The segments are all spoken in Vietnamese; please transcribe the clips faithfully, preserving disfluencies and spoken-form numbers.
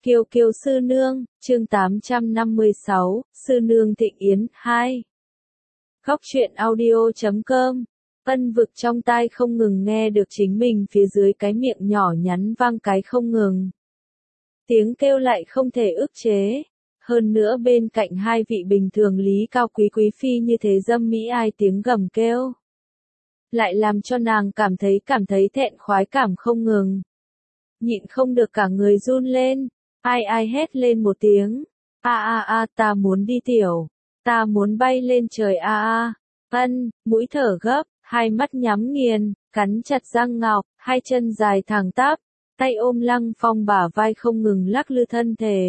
Kiều Kiều Sư Nương, chương tám trăm năm mươi sáu, Sư Nương Thịnh Yến, hai. Góc truyện audio chấm com. Ân Vực trong tai không ngừng nghe được chính mình phía dưới cái miệng nhỏ nhắn vang cái không ngừng. Tiếng kêu lại không thể ức chế. Hơn nữa bên cạnh hai vị bình thường lý cao quý quý phi như thế dâm mỹ ai tiếng gầm kêu. Lại làm cho nàng cảm thấy cảm thấy thẹn khoái cảm không ngừng. Nhịn không được cả người run lên. Ai ai hét lên một tiếng. A a a ta muốn đi tiểu. Ta muốn bay lên trời a a. Ân, mũi thở gấp, hai mắt nhắm nghiền, cắn chặt răng ngọc, hai chân dài thẳng tắp, tay ôm Lăng Phong bả vai không ngừng lắc lư thân thể.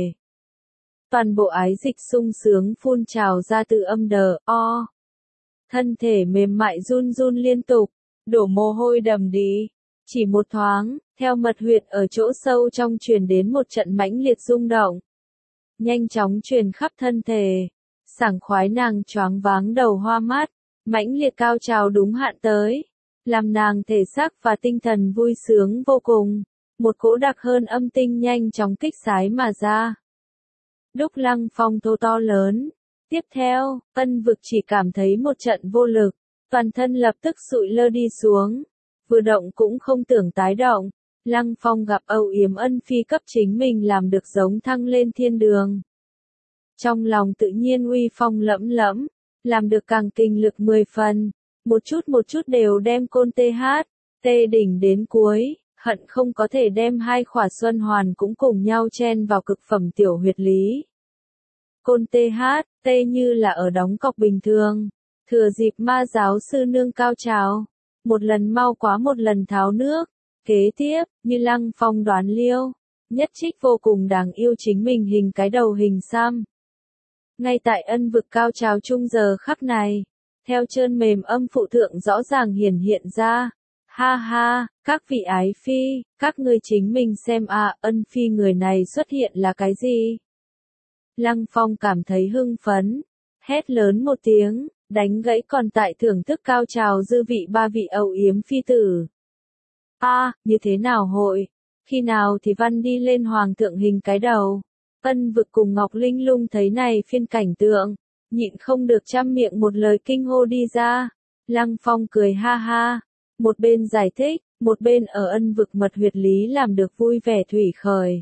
Toàn bộ ái dịch sung sướng phun trào ra từ âm đờ, o. Thân thể mềm mại run run liên tục, đổ mồ hôi đầm đìa. Chỉ một thoáng, theo mật huyệt ở chỗ sâu trong truyền đến một trận mãnh liệt rung động. Nhanh chóng truyền khắp thân thể. Sảng khoái nàng choáng váng đầu hoa mắt, mãnh liệt cao trào đúng hạn tới. Làm nàng thể xác và tinh thần vui sướng vô cùng. Một cỗ đặc hơn âm tinh nhanh chóng kích sái mà ra. Đúc Lăng Phong thô to lớn. Tiếp theo, Ân Vực chỉ cảm thấy một trận vô lực. Toàn thân lập tức sụi lơ đi xuống. Vừa động cũng không tưởng tái động. Lăng Phong gặp âu yếm ân phi cấp chính mình làm được giống thăng lên thiên đường. Trong lòng tự nhiên uy phong lẫm lẫm, làm được càng kinh lực mười phần, một chút một chút đều đem côn tê hát, tê đỉnh đến cuối, hận không có thể đem hai khỏa xuân hoàn cũng cùng nhau chen vào cực phẩm tiểu huyệt lý. Côn tê hát, tê như là ở đóng cọc bình thường, thừa dịp ma giáo sư nương cao trào. Một lần mau quá một lần tháo nước. Kế tiếp, như Lăng Phong đoán liêu, nhất trích vô cùng đáng yêu chính mình hình cái đầu hình xăm. Ngay tại Ân Vực cao trào chung giờ khắc này, theo trơn mềm âm phụ thượng rõ ràng hiển hiện ra. Ha ha, các vị ái phi, các ngươi chính mình xem à, Ân phi người này xuất hiện là cái gì? Lăng Phong cảm thấy hưng phấn, hét lớn một tiếng. Đánh gãy còn tại thưởng thức cao trào dư vị ba vị âu yếm phi tử. A, à, như thế nào hội? Khi nào thì văn đi lên hoàng thượng hình cái đầu? Ân Vực cùng Ngọc Linh Lung thấy này phiên cảnh tượng, nhịn không được trăm miệng một lời kinh hô đi ra. Lăng Phong cười ha ha, một bên giải thích, một bên ở Ân Vực mật huyệt lý làm được vui vẻ thủy khởi.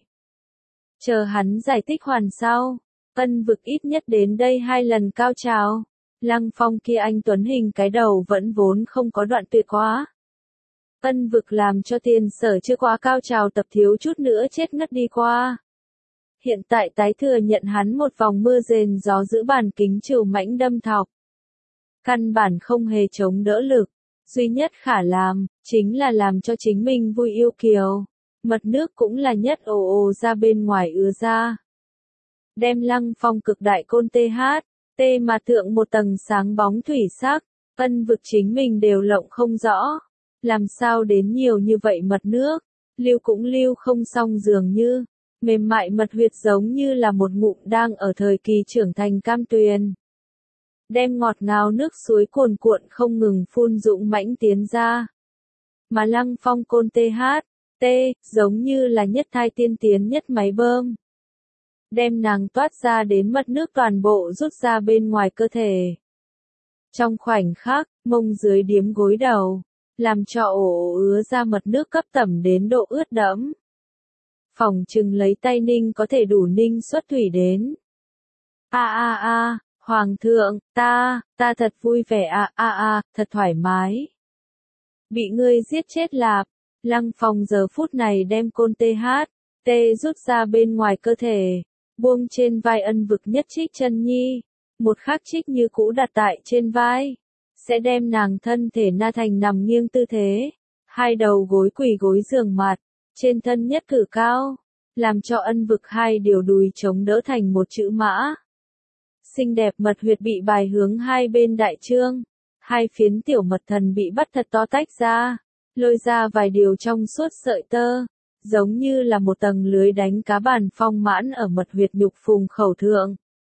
Chờ hắn giải thích hoàn sau, Ân Vực ít nhất đến đây hai lần cao trào. Lăng Phong kia anh tuấn hình cái đầu vẫn vốn không có đoạn tuyệt quá. Ân Vực làm cho tiền sở chưa quá cao trào tập thiếu chút nữa chết ngất đi qua. Hiện tại tái thừa nhận hắn một vòng mưa rền gió giữ bàn kính chiều mãnh đâm thọc. Căn bản không hề chống đỡ lực. Duy nhất khả làm, chính là làm cho chính mình vui yêu kiều. Mật nước cũng là nhất ồ ồ ra bên ngoài ứa ra. Đem Lăng Phong cực đại côn tê hát. Tê mà thượng một tầng sáng bóng thủy sắc, Ân Vực chính mình đều lộng không rõ. Làm sao đến nhiều như vậy mật nước, lưu cũng lưu không xong dường như, mềm mại mật huyệt giống như là một ngụm đang ở thời kỳ trưởng thành cam tuyền. Đem ngọt ngào nước suối cuồn cuộn không ngừng phun dũng mãnh tiến ra. Mà Lăng Phong côn tê hát, tê, giống như là nhất thai tiên tiến nhất máy bơm. Đem nàng toát ra đến mật nước toàn bộ rút ra bên ngoài cơ thể. Trong khoảnh khắc, mông dưới điếm gối đầu, làm cho ổ ứa ra mật nước cấp tẩm đến độ ướt đẫm. Phòng chừng lấy tay ninh có thể đủ ninh xuất thủy đến. A a a, hoàng thượng, ta, ta thật vui vẻ a a a, thật thoải mái. Bị ngươi giết chết lạp, Lăng Phong giờ phút này đem côn tê hát, tê rút ra bên ngoài cơ thể. Buông trên vai Ân Vực nhất trích chân nhi, một khắc trích như cũ đặt tại trên vai, sẽ đem nàng thân thể na thành nằm nghiêng tư thế, hai đầu gối quỳ gối giường mặt, trên thân nhất cử cao, làm cho Ân Vực hai điều đùi chống đỡ thành một chữ mã. Xinh đẹp mật huyệt bị bài hướng hai bên đại trương, hai phiến tiểu mật thần bị bắt thật to tách ra, lôi ra vài điều trong suốt sợi tơ. Giống như là một tầng lưới đánh cá bàn phong mãn ở mật huyệt nhục phùng khẩu thượng.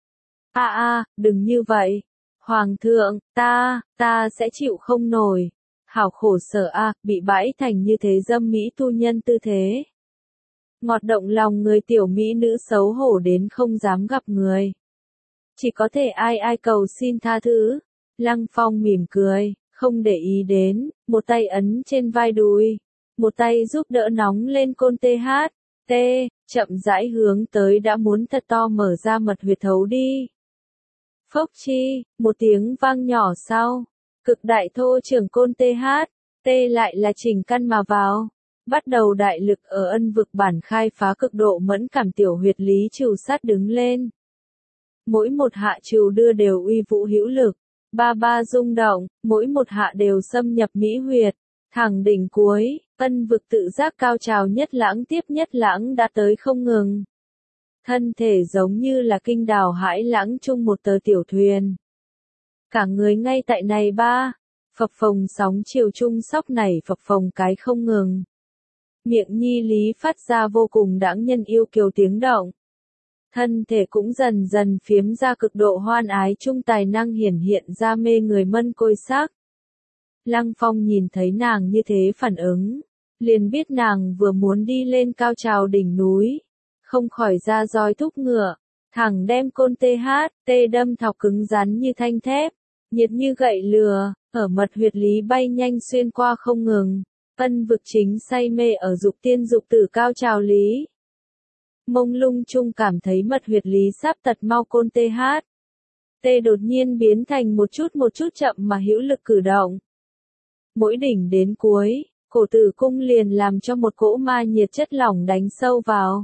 A a, đừng như vậy. Hoàng thượng, ta, ta sẽ chịu không nổi. Hảo khổ sở a, bị bãi thành như thế dâm mỹ tu nhân tư thế. ngọt động lòng người tiểu mỹ nữ xấu hổ đến không dám gặp người. Chỉ có thể ai ai cầu xin tha thứ. Lăng Phong mỉm cười, không để ý đến, một tay ấn trên vai đùi, một tay giúp đỡ nóng lên côn tê hát, tê, chậm rãi hướng tới đã muốn thật to mở ra mật huyệt thấu đi. Phốc chi, một tiếng vang nhỏ sau, cực đại thô trường côn tê hát, tê lại là chỉnh căn mà vào, bắt đầu đại lực ở ân vực bản khai phá cực độ mẫn cảm tiểu huyệt lý trừ sát đứng lên. Mỗi một hạ trừ đưa đều uy vũ hữu lực, ba ba rung động, mỗi một hạ đều xâm nhập mỹ huyệt, thẳng đỉnh cuối, ân vực tự giác cao trào nhất lãng tiếp nhất lãng đã tới không ngừng. Thân thể giống như là kinh đào hãi lãng chung một tờ tiểu thuyền. Cả người ngay tại này ba, phập phồng sóng chiều chung sóc nảy phập phồng cái không ngừng. Miệng nhi lý phát ra vô cùng đãng nhân yêu kiều tiếng động. Thân thể cũng dần dần phiếm ra cực độ hoan ái chung tài năng hiển hiện ra mê người mân côi sắc. Lăng Phong nhìn thấy nàng như thế phản ứng, liền biết nàng vừa muốn đi lên cao trào đỉnh núi, không khỏi ra roi thúc ngựa, thẳng đem côn tê hát, tê đâm thọc cứng rắn như thanh thép, nhiệt như gậy lừa, ở mật huyệt lý bay nhanh xuyên qua không ngừng, ân vực chính say mê ở dục tiên dục tử cao trào lý. Mông lung chung cảm thấy mật huyệt lý sắp tật mau côn tê hát. Tê đột nhiên biến thành một chút một chút chậm mà hữu lực cử động. Mỗi đỉnh đến cuối, cổ tử cung liền làm cho một cỗ ma nhiệt chất lỏng đánh sâu vào.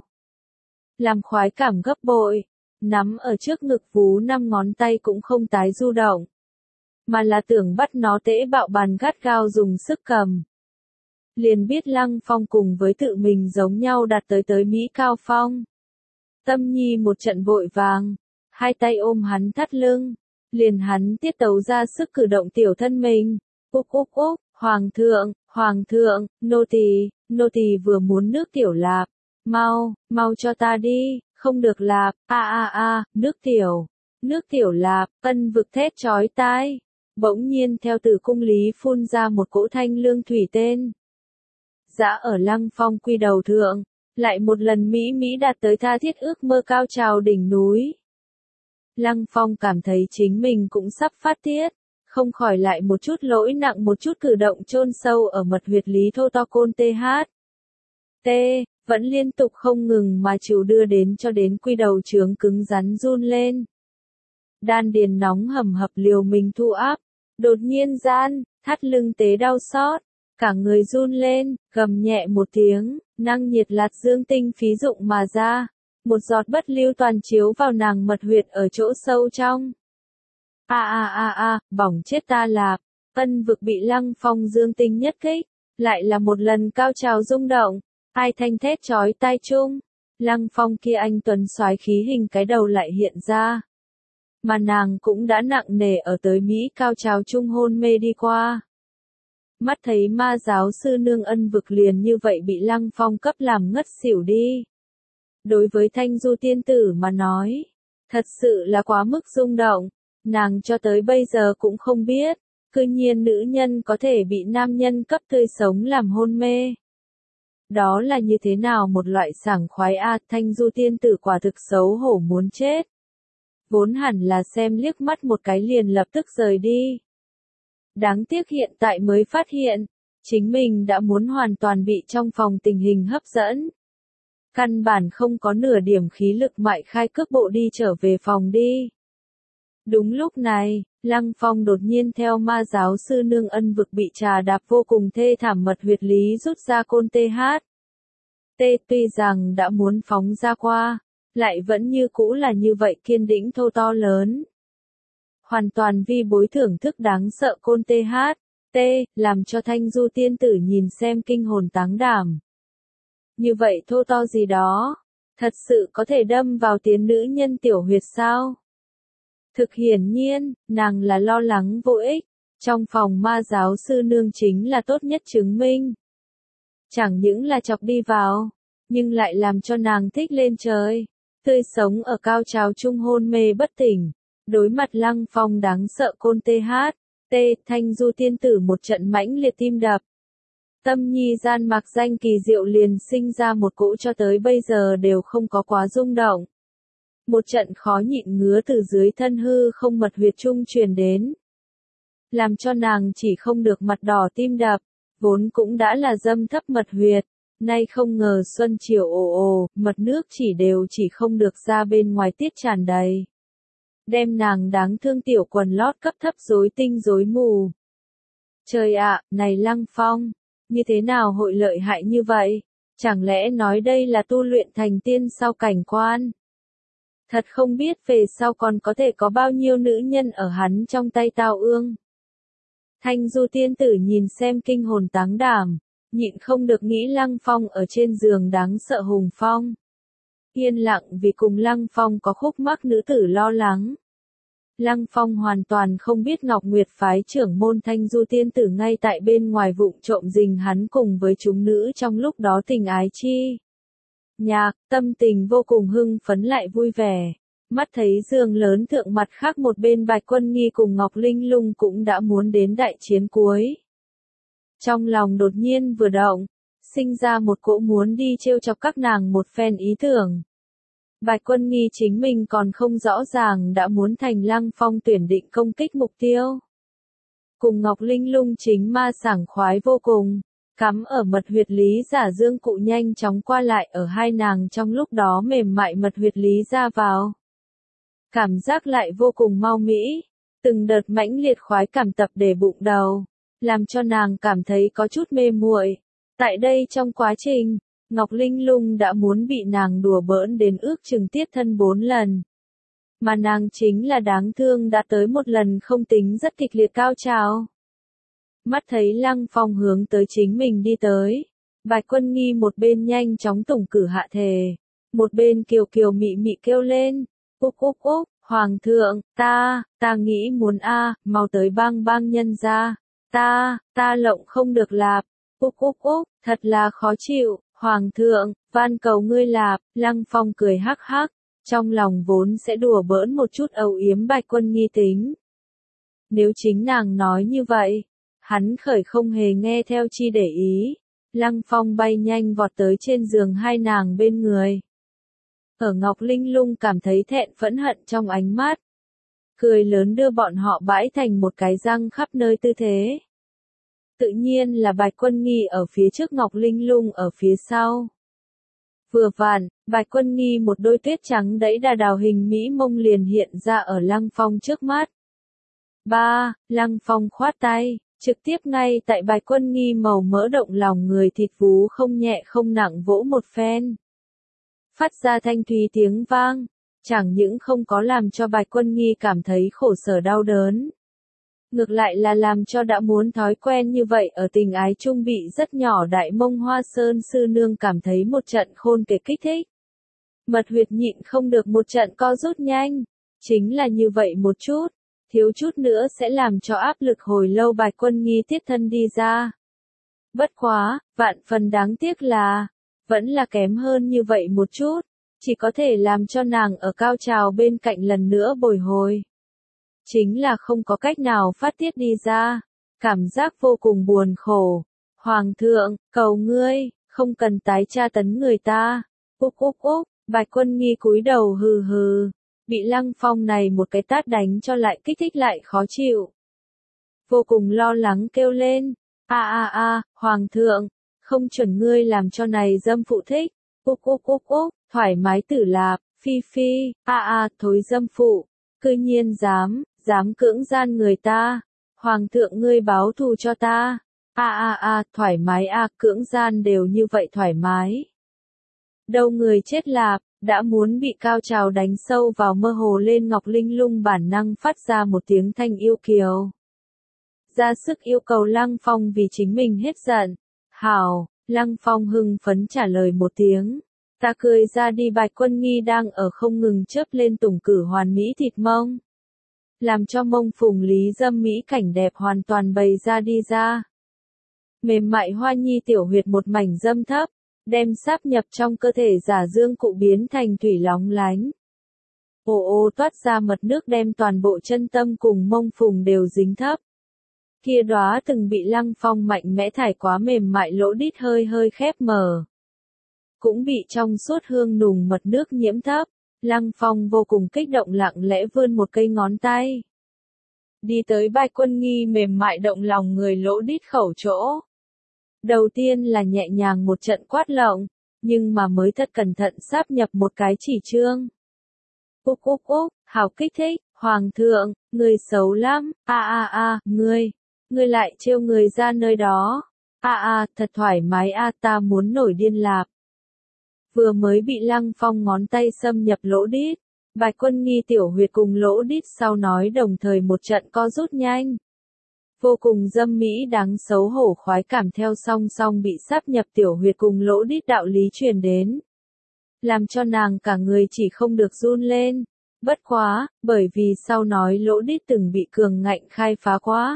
Làm khoái cảm gấp bội, nắm ở trước ngực vú năm ngón tay cũng không tái du động. Mà là tưởng bắt nó tễ bạo bàn gắt gao dùng sức cầm. Liền biết Lăng Phong cùng với tự mình giống nhau đạt tới tới Mỹ cao phong. Tâm nhi một trận vội vàng, hai tay ôm hắn thắt lưng, liền hắn tiết tấu ra sức cử động tiểu thân mình, úc úc úc, hoàng thượng, hoàng thượng, nô tỳ, nô tỳ vừa muốn nước tiểu lạp, mau, mau cho ta đi, không được lạp, a a a, nước tiểu, nước tiểu lạp, ân vực thét chói tai, bỗng nhiên theo tử cung lý phun ra một cỗ thanh lương thủy tên. Dã ở Lăng Phong quy đầu thượng, lại một lần Mỹ Mỹ đạt tới tha thiết ước mơ cao trào đỉnh núi. Lăng Phong cảm thấy chính mình cũng sắp phát tiết, không khỏi lại một chút lỗi nặng một chút cử động chôn sâu ở mật huyệt lý thô to côn tê hát. T, vẫn liên tục không ngừng mà chịu đưa đến cho đến quy đầu trướng cứng rắn run lên. Đan điền nóng hầm hập liều mình thu áp, đột nhiên gian, thắt lưng tế đau xót. Cả người run lên, gầm nhẹ một tiếng, năng nhiệt lạt dương tinh phí dụng mà ra, một giọt bất lưu toàn chiếu vào nàng mật huyệt ở chỗ sâu trong. A a a a, bỏng chết ta lạp, ân vực bị Lăng Phong dương tinh nhất kích, lại là một lần cao trào rung động, hai thanh thét chói tai chung, Lăng Phong kia anh tuấn soái khí hình cái đầu lại hiện ra. Mà nàng cũng đã nặng nề ở tới Mỹ cao trào chung hôn mê đi qua. Mắt thấy ma giáo sư nương ân vực liền như vậy bị Lăng Phong cấp làm ngất xỉu đi. Đối với Thanh Du tiên tử mà nói, thật sự là quá mức rung động, nàng cho tới bây giờ cũng không biết, cư nhiên nữ nhân có thể bị nam nhân cấp tươi sống làm hôn mê. Đó là như thế nào một loại sảng khoái a, Thanh Du tiên tử quả thực xấu hổ muốn chết. Vốn hẳn là xem liếc mắt một cái liền lập tức rời đi. Đáng tiếc hiện tại mới phát hiện, chính mình đã muốn hoàn toàn bị trong phòng tình hình hấp dẫn. Căn bản không có nửa điểm khí lực mại khai cước bộ đi trở về phòng đi. Đúng lúc này, Lăng Phong đột nhiên theo ma giáo sư nương ân vực bị trà đạp vô cùng thê thảm mật huyệt lý rút ra côn tê hát. Tê tuy rằng đã muốn phóng ra qua, lại vẫn như cũ là như vậy kiên định thô to lớn. Hoàn toàn vi bối thưởng thức đáng sợ côn tê hát, tê, làm cho Thanh Du tiên tử nhìn xem kinh hồn táng đảm. Như vậy thô to gì đó, thật sự có thể đâm vào tiến nữ nhân tiểu huyệt sao? Thực hiển nhiên, nàng là lo lắng vô ích, trong phòng ma giáo sư nương chính là tốt nhất chứng minh. Chẳng những là chọc đi vào, nhưng lại làm cho nàng thích lên trời, tươi sống ở cao trào chung hôn mê bất tỉnh. Đối mặt Lăng Phong đáng sợ côn tê hát, tê, Thanh Du tiên tử một trận mãnh liệt tim đập. Tâm nhi gian mặc danh kỳ diệu liền sinh ra một cỗ cho tới bây giờ đều không có quá rung động. Một trận khó nhịn ngứa từ dưới thân hư không mật huyệt trung truyền đến. Làm cho nàng chỉ không được mặt đỏ tim đập, vốn cũng đã là dâm thấp mật huyệt, nay không ngờ xuân chiều ồ ồ, mật nước chỉ đều chỉ không được ra bên ngoài tiết tràn đầy. Đem nàng đáng thương tiểu quần lót cấp thấp rối tinh rối mù. Trời ạ, này Lăng Phong, như thế nào hội lợi hại như vậy? Chẳng lẽ nói đây là tu luyện thành tiên sau cảnh quan? Thật không biết về sau còn có thể có bao nhiêu nữ nhân ở hắn trong tay tao ương. Thanh Du tiên tử nhìn xem kinh hồn táng đảm, nhịn không được nghĩ Lăng Phong ở trên giường đáng sợ hùng phong. Yên lặng vì cùng Lăng Phong có khúc mắc nữ tử lo lắng. Lăng Phong hoàn toàn không biết Ngọc Nguyệt phái trưởng môn Thanh Du tiên tử ngay tại bên ngoài vụng trộm rình hắn cùng với chúng nữ trong lúc đó tình ái chi. Nhạc, tâm tình vô cùng hưng phấn lại vui vẻ. Mắt thấy giường lớn thượng mặt khác một bên Bạch Quân Nghi cùng Ngọc Linh Lung cũng đã muốn đến đại chiến cuối. Trong lòng đột nhiên vừa động, sinh ra một cỗ muốn đi trêu chọc các nàng một phen ý tưởng. Bạch Quân Nghi chính mình còn không rõ ràng đã muốn thành Lăng Phong tuyển định công kích mục tiêu. Cùng Ngọc Linh Lung chính ma sảng khoái vô cùng, cắm ở mật huyệt lý giả dương cụ nhanh chóng qua lại ở hai nàng trong lúc đó mềm mại mật huyệt lý ra vào. Cảm giác lại vô cùng mau mỹ, từng đợt mãnh liệt khoái cảm tập để bụng đầu, làm cho nàng cảm thấy có chút mê muội. Tại đây trong quá trình, Ngọc Linh Lung đã muốn bị nàng đùa bỡn đến ước chừng tiết thân bốn lần. Mà nàng chính là đáng thương đã tới một lần không tính rất kịch liệt cao trào. Mắt thấy Lăng Phong hướng tới chính mình đi tới, Bạch Quân Nghi một bên nhanh chóng tủng cử hạ thề, một bên kiều kiều mị mị kêu lên, úc úc úc, Hoàng thượng, ta, ta nghĩ muốn a, mau tới bang bang nhân ra, ta, ta lộng không được lạp, úc úc úc, thật là khó chịu, Hoàng thượng, van cầu ngươi lạp, Lăng Phong cười hắc hắc, trong lòng vốn sẽ đùa bỡn một chút âu yếm Bạch Quân Nghi tính. Nếu chính nàng nói như vậy, hắn khởi không hề nghe theo chi để ý, Lăng Phong bay nhanh vọt tới trên giường hai nàng bên người. Ở Ngọc Linh Lung cảm thấy thẹn phẫn hận trong ánh mắt. Cười lớn đưa bọn họ bãi thành một cái răng khắp nơi tư thế. Tự nhiên là Bạch Quân Nghi ở phía trước Ngọc Linh Lung ở phía sau. Vừa vặn, Bạch Quân Nghi một đôi tuyết trắng đẫy đà đào hình mỹ mông liền hiện ra ở Lăng Phong trước mắt. Ba, Lăng Phong khoát tay, trực tiếp ngay tại Bạch Quân Nghi màu mỡ động lòng người thịt vú không nhẹ không nặng vỗ một phen. Phát ra thanh thúy tiếng vang, chẳng những không có làm cho Bạch Quân Nghi cảm thấy khổ sở đau đớn. Ngược lại là làm cho đã muốn thói quen như vậy ở tình ái trung bị rất nhỏ đại mông hoa sơn sư nương cảm thấy một trận khôn kể kích thích. Mật huyệt nhịn không được một trận co rút nhanh, chính là như vậy một chút, thiếu chút nữa sẽ làm cho áp lực hồi lâu Bạch Quân Nghi tiết thân đi ra. Bất quá, vạn phần đáng tiếc là, vẫn là kém hơn như vậy một chút, chỉ có thể làm cho nàng ở cao trào bên cạnh lần nữa bồi hồi. Chính là không có cách nào phát tiết đi ra, cảm giác vô cùng buồn khổ. Hoàng thượng, cầu ngươi, không cần tái tra tấn người ta. Úc úc úc, Bạch Quân Nghi cúi đầu hừ hừ, bị Lăng Phong này một cái tát đánh cho lại kích thích lại khó chịu. Vô cùng lo lắng kêu lên, a a a, Hoàng thượng, không chuẩn ngươi làm cho này dâm phụ thích. Úc úc úc úc, thoải mái tử lạp, phi phi, a a, thối dâm phụ, cư nhiên dám, dám cưỡng gian người ta. Hoàng thượng ngươi báo thù cho ta. A a a, thoải mái a, cưỡng gian đều như vậy thoải mái. Đâu người chết lạp, đã muốn bị cao trào đánh sâu vào mơ hồ lên Ngọc Linh Lung bản năng phát ra một tiếng thanh yêu kiều. Ra sức yêu cầu Lăng Phong vì chính mình hết giận. Hảo, Lăng Phong hưng phấn trả lời một tiếng. Ta cười ra đi. Bạch Quân Nghi đang ở không ngừng chớp lên tủng cử hoàn mỹ thịt mông. Làm cho mông phùng lý dâm mỹ cảnh đẹp hoàn toàn bày ra đi ra. Mềm mại hoa nhi tiểu huyệt một mảnh dâm thấp, đem sáp nhập trong cơ thể giả dương cụ biến thành thủy lóng lánh. Ồ ô toát ra mật nước đem toàn bộ chân tâm cùng mông phùng đều dính thấp. Kia đóa từng bị Lăng Phong mạnh mẽ thải quá mềm mại lỗ đít hơi hơi khép mở. Cũng bị trong suốt hương nùng mật nước nhiễm thấp. Lăng Phong vô cùng kích động lặng lẽ vươn một cây ngón tay. Đi tới Bạch Quân Nghi mềm mại động lòng người lỗ đít khẩu chỗ. Đầu tiên là nhẹ nhàng một trận quát lộng, nhưng mà mới thật cẩn thận sáp nhập một cái chỉ chương. Úc úc úc, hào kích thích, hoàng thượng, người xấu lắm, a a a, ngươi, ngươi lại trêu người ra nơi đó. A a, thật thoải mái a, ta muốn nổi điên lạp. Vừa mới bị Lăng Phong ngón tay xâm nhập lỗ đít, Bạch Quân Nghi tiểu huyệt cùng lỗ đít sau nói đồng thời một trận co rút nhanh. Vô cùng dâm mỹ đáng xấu hổ khoái cảm theo song song bị sáp nhập tiểu huyệt cùng lỗ đít đạo lý truyền đến. Làm cho nàng cả người chỉ không được run lên. Bất quá, bởi vì sau nói lỗ đít từng bị cường ngạnh khai phá quá.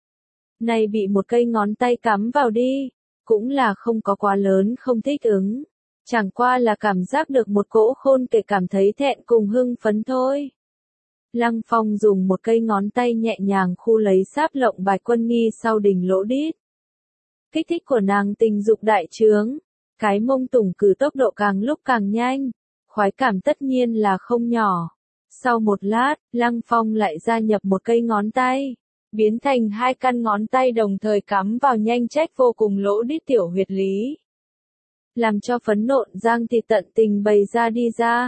Này bị một cây ngón tay cắm vào đi, cũng là không có quá lớn không thích ứng. Chẳng qua là cảm giác được một cỗ khôn kể cảm thấy thẹn cùng hưng phấn thôi. Lăng Phong dùng một cây ngón tay nhẹ nhàng khu lấy sáp lộng Bạch Quân Nghi sau đỉnh lỗ đít. Kích thích của nàng tình dục đại trướng, cái mông tủng cử tốc độ càng lúc càng nhanh, khoái cảm tất nhiên là không nhỏ. Sau một lát, Lăng Phong lại gia nhập một cây ngón tay, biến thành hai căn ngón tay đồng thời cắm vào nhanh trách vô cùng lỗ đít tiểu huyệt lý. Làm cho phấn nộn giang thịt tận tình bày ra đi ra.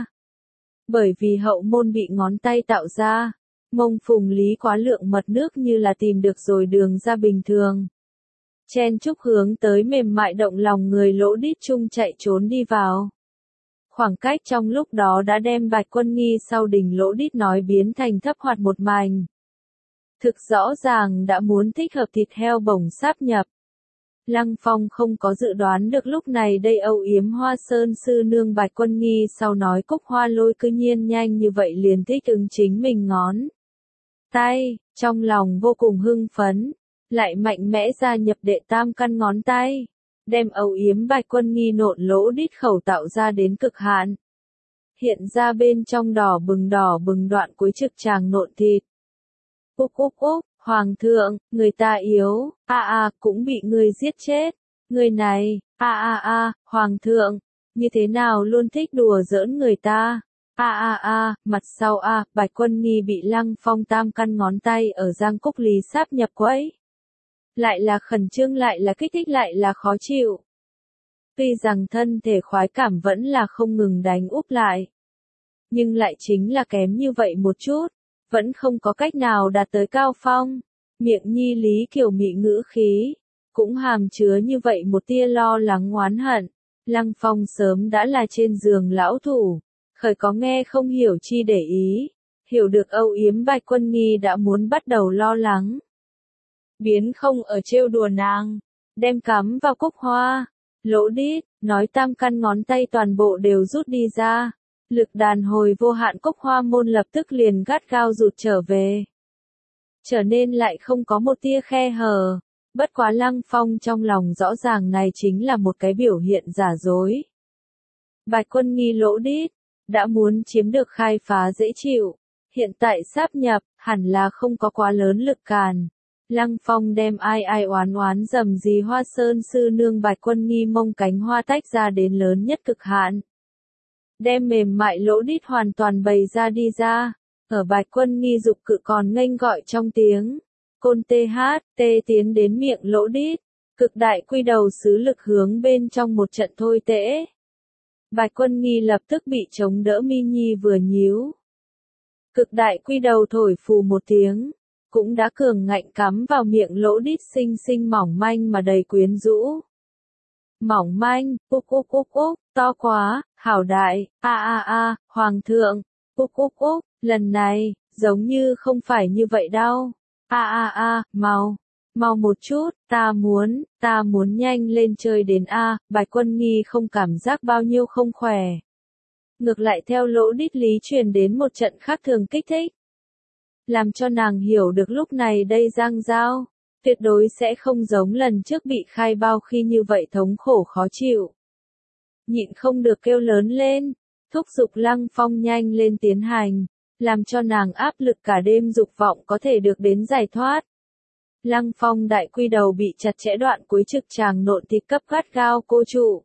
Bởi vì hậu môn bị ngón tay tạo ra, mông phùng lý quá lượng mật nước như là tìm được rồi đường ra bình thường. Chen chúc hướng tới mềm mại động lòng người lỗ đít chung chạy trốn đi vào. Khoảng cách trong lúc đó đã đem Bạch Quân Nghi sau đỉnh lỗ đít nói biến thành thấp hoạt một mảnh. Thực rõ ràng đã muốn thích hợp thịt heo bổng sáp nhập. Lăng Phong không có dự đoán được lúc này đây âu yếm Hoa Sơn sư nương Bạch Quân Nghi sau nói Cúc Hoa Lôi cư nhiên nhanh như vậy liền thích ứng chính mình ngón tay, trong lòng vô cùng hưng phấn, lại mạnh mẽ gia nhập đệ tam căn ngón tay, đem âu yếm Bạch Quân Nghi nộn lỗ đít khẩu tạo ra đến cực hạn. Hiện ra bên trong đỏ bừng đỏ bừng đoạn cuối trực tràng nộn thịt. Úc úc úc. Hoàng thượng, người ta yếu, a a cũng bị người giết chết. Người này, a a a, hoàng thượng, như thế nào luôn thích đùa giỡn người ta. A a a, mặt sau a, Bạch Quân Nghi bị Lăng Phong tam căn ngón tay ở giang cúc lý sáp nhập quẫy. Lại là khẩn trương lại là kích thích lại là khó chịu. Tuy rằng thân thể khoái cảm vẫn là không ngừng đánh úp lại. Nhưng lại chính là kém như vậy một chút. Vẫn không có cách nào đạt tới cao phong. Miệng nhi lý kiểu mị ngữ khí, cũng hàm chứa như vậy một tia lo lắng oán hận. Lăng Phong sớm đã là trên giường lão thủ, khởi có nghe không hiểu chi để ý, hiểu được âu yếm Bạch Quân Nghi đã muốn bắt đầu lo lắng. Biến không ở trêu đùa nàng, đem cắm vào cúc hoa, lỗ đít, nói tam căn ngón tay toàn bộ đều rút đi ra. Lực đàn hồi vô hạn cúc hoa môn lập tức liền gắt gao rụt trở về. Trở nên lại không có một tia khe hở. Bất quá Lăng Phong trong lòng rõ ràng này chính là một cái biểu hiện giả dối. Bạch Quân Nghi lỗ đít, đã muốn chiếm được khai phá dễ chịu. Hiện tại sáp nhập, hẳn là không có quá lớn lực càn. Lăng Phong đem ai ai oán oán dầm gì Hoa Sơn sư nương Bạch Quân Nghi mông cánh hoa tách ra đến lớn nhất cực hạn. Đem mềm mại lỗ đít hoàn toàn bày ra đi ra, ở Bạch Quân Nghi dục cự còn nghênh gọi trong tiếng, côn tê hát, tê tiến đến miệng lỗ đít, cực đại quy đầu xứ lực hướng bên trong một trận thôi tễ. Bạch Quân Nghi lập tức bị chống đỡ mi nhi vừa nhíu. Cực đại quy đầu thổi phù một tiếng, cũng đã cường ngạnh cắm vào miệng lỗ đít xinh xinh mỏng manh mà đầy quyến rũ. Mỏng manh, úc úc úc úc, to quá, hảo đại, a a a, hoàng thượng, úc úc úc, lần này, giống như không phải như vậy đâu, a a a, mau, mau một chút, ta muốn, ta muốn nhanh lên chơi đến a, Bạch Quân Nghi không cảm giác bao nhiêu không khỏe. Ngược lại theo lỗ đít lý truyền đến một trận khác thường kích thích. Làm cho nàng hiểu được lúc này đây giang giao. Tuyệt đối sẽ không giống lần trước bị khai bao khi như vậy thống khổ khó chịu. Nhịn không được kêu lớn lên, thúc giục Lăng Phong nhanh lên tiến hành, làm cho nàng áp lực cả đêm dục vọng có thể được đến giải thoát. Lăng Phong đại quy đầu bị chặt chẽ đoạn cuối trực tràng nộn thịt cấp gắt gao cô trụ.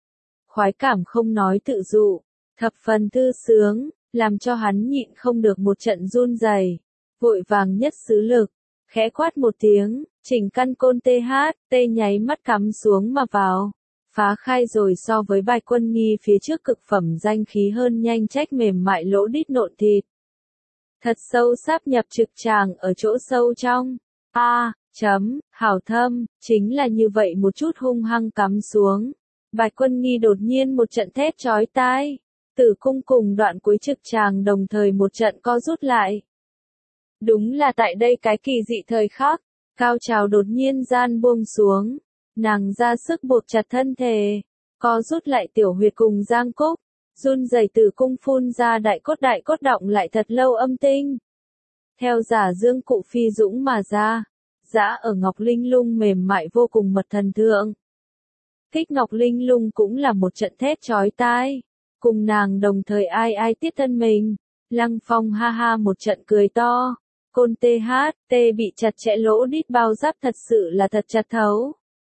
Khoái cảm không nói tự dụ, thập phần thư sướng, làm cho hắn nhịn không được một trận run rẩy, vội vàng nhất xứ lực, khẽ quát một tiếng, chỉnh căn côn tê hát, tê nháy mắt cắm xuống mà vào. Phá khai rồi so với Bạch Quân Nghi phía trước cực phẩm danh khí hơn nhanh trách mềm mại lỗ đít nộn thịt. Thật sâu sáp nhập trực tràng ở chỗ sâu trong. A, à, chấm, hảo thâm, chính là như vậy một chút hung hăng cắm xuống. Bạch Quân Nghi đột nhiên một trận thét chói tai. Tử cung cùng đoạn cuối trực tràng đồng thời một trận co rút lại. Đúng là tại đây cái kỳ dị thời khắc, cao trào đột nhiên gian buông xuống. Nàng ra sức buộc chặt thân thể, co rút lại tiểu huyệt cùng giang cúc, run rẩy tử cung phun ra đại cốt đại cốt động lại thật lâu âm tinh. Theo giả dương cụ phi dũng mà ra, dã ở Ngọc Linh Lung mềm mại vô cùng mật thần thượng. Thích Ngọc Linh Lung cũng là một trận thét chói tai, cùng nàng đồng thời ai ai tiết thân mình. Lăng Phong ha ha một trận cười to, côn tê hát, tê bị chặt chẽ lỗ đít bao giáp thật sự là thật chặt thấu.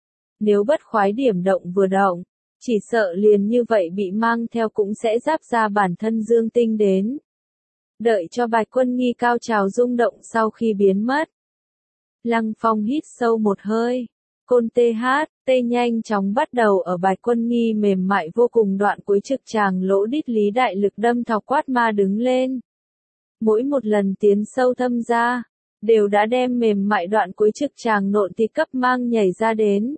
Nếu bất khoái điểm động vừa động, chỉ sợ liền như vậy bị mang theo cũng sẽ giáp ra bản thân dương tinh đến. Đợi cho Bạch Quân Nghi cao trào rung động sau khi biến mất. Lăng Phong hít sâu một hơi, côn tê hát, tê nhanh chóng bắt đầu ở Bạch Quân Nghi mềm mại vô cùng đoạn cuối trực tràng lỗ đít lý đại lực đâm thọc quát ma đứng lên. Mỗi một lần tiến sâu thâm ra, đều đã đem mềm mại đoạn cuối trực tràng nộn thịt cấp mang nhảy ra đến.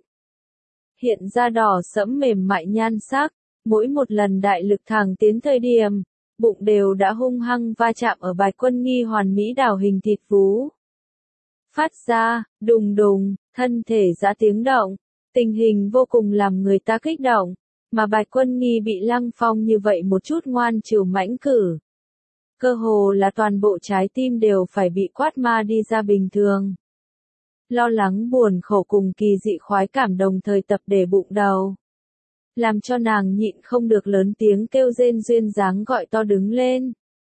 Hiện ra đỏ sẫm mềm mại nhan sắc, mỗi một lần đại lực thẳng tiến thời điểm, bụng đều đã hung hăng va chạm ở Bạch Quân Nghi hoàn mỹ đảo hình thịt vú. Phát ra, đùng đùng, thân thể giã tiếng động, tình hình vô cùng làm người ta kích động, mà Bạch Quân Nghi bị Lăng Phong như vậy một chút ngoan trìu mãnh cử. Cơ hồ là toàn bộ trái tim đều phải bị quát ma đi ra bình thường. Lo lắng buồn khổ cùng kỳ dị khoái cảm đồng thời tập để bụng đầu. Làm cho nàng nhịn không được lớn tiếng kêu rên duyên dáng gọi to đứng lên.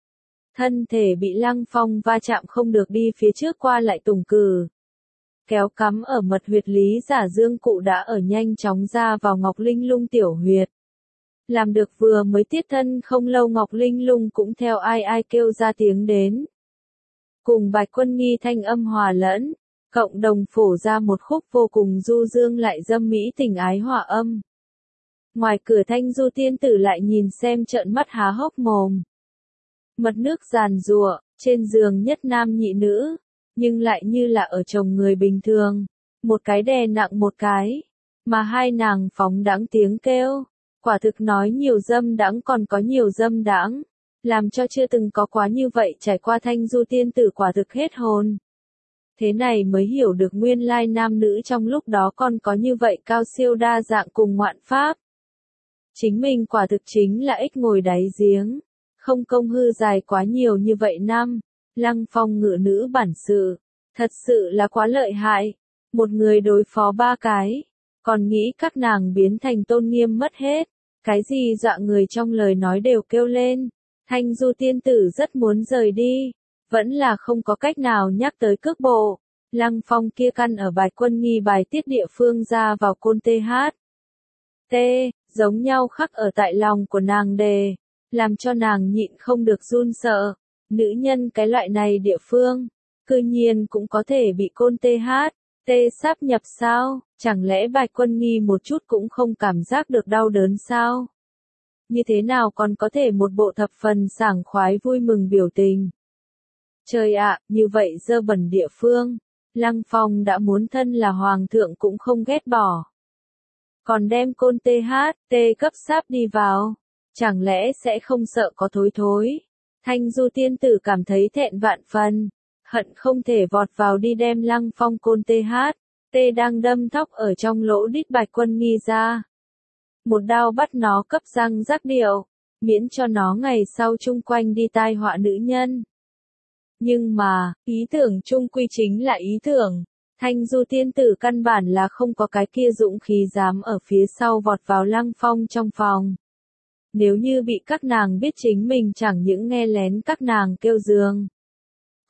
Thân thể bị Lăng Phong va chạm không được đi phía trước qua lại tùng cử. Kéo cắm ở mật huyệt lý giả dương cụ đã ở nhanh chóng ra vào Ngọc Linh Lung tiểu huyệt. Làm được vừa mới tiết thân không lâu Ngọc Linh Lung cũng theo ai ai kêu ra tiếng đến. Cùng Bạch Quân Nghi thanh âm hòa lẫn, cộng đồng phổ ra một khúc vô cùng du dương lại dâm mỹ tình ái hòa âm. Ngoài cửa Thanh Du tiên tử lại nhìn xem trợn mắt há hốc mồm. Mật nước giàn giụa, trên giường nhất nam nhị nữ, nhưng lại như là ở chồng người bình thường, một cái đè nặng một cái, mà hai nàng phóng đãng tiếng kêu, quả thực nói nhiều dâm đãng còn có nhiều dâm đãng, làm cho chưa từng có quá như vậy trải qua Thanh Du tiên tử quả thực hết hồn. Thế này mới hiểu được nguyên lai nam nữ trong lúc đó còn có như vậy cao siêu đa dạng cùng ngoạn pháp. Chính mình quả thực chính là ếch ngồi đáy giếng, không công hư dài quá nhiều như vậy năm. Lăng Phong ngự nữ bản sự, thật sự là quá lợi hại, một người đối phó ba cái, còn nghĩ các nàng biến thành tôn nghiêm mất hết, cái gì dọa người trong lời nói đều kêu lên. Thanh Du tiên tử rất muốn rời đi, vẫn là không có cách nào nhắc tới cước bộ. Lăng Phong kia căn ở Bạch Quân Nghi bài tiết địa phương ra vào côn tê hát. T, giống nhau khắc ở tại lòng của nàng đề, làm cho nàng nhịn không được run sợ. Nữ nhân cái loại này địa phương, cư nhiên cũng có thể bị côn tê hát, tê sáp nhập sao, chẳng lẽ Bạch Quân Nghi một chút cũng không cảm giác được đau đớn sao? Như thế nào còn có thể một bộ thập phần sảng khoái vui mừng biểu tình? Trời ạ, như vậy dơ bẩn địa phương, Lăng Phong đã muốn thân là hoàng thượng cũng không ghét bỏ. Còn đem côn tê hát, tê cấp sáp đi vào, chẳng lẽ sẽ không sợ có thối thối? Thanh Du tiên tử cảm thấy thẹn vạn phần, hận không thể vọt vào đi đem Lăng Phong côn tê hát, tê đang đâm thóc ở trong lỗ đít Bạch Quân Nghi ra. Một đao bắt nó cấp răng rắc điệu, miễn cho nó ngày sau chung quanh đi tai họa nữ nhân. Nhưng mà, ý tưởng chung quy chính là ý tưởng. Thanh Du tiên tử căn bản là không có cái kia dũng khí dám ở phía sau vọt vào Lăng Phong trong phòng. Nếu như bị các nàng biết chính mình chẳng những nghe lén các nàng kêu giường,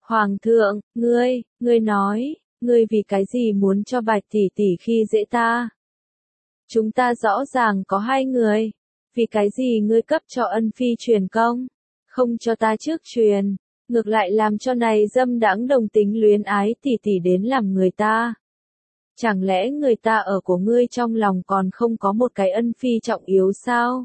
Hoàng thượng, ngươi, ngươi nói, ngươi vì cái gì muốn cho Bạch tỷ tỷ khi dễ ta? Chúng ta rõ ràng có hai người, vì cái gì ngươi cấp cho ân phi truyền công, không cho ta trước truyền, ngược lại làm cho này dâm đãng đồng tính luyến ái tỷ tỷ đến làm người ta. Chẳng lẽ người ta ở của ngươi trong lòng còn không có một cái ân phi trọng yếu sao?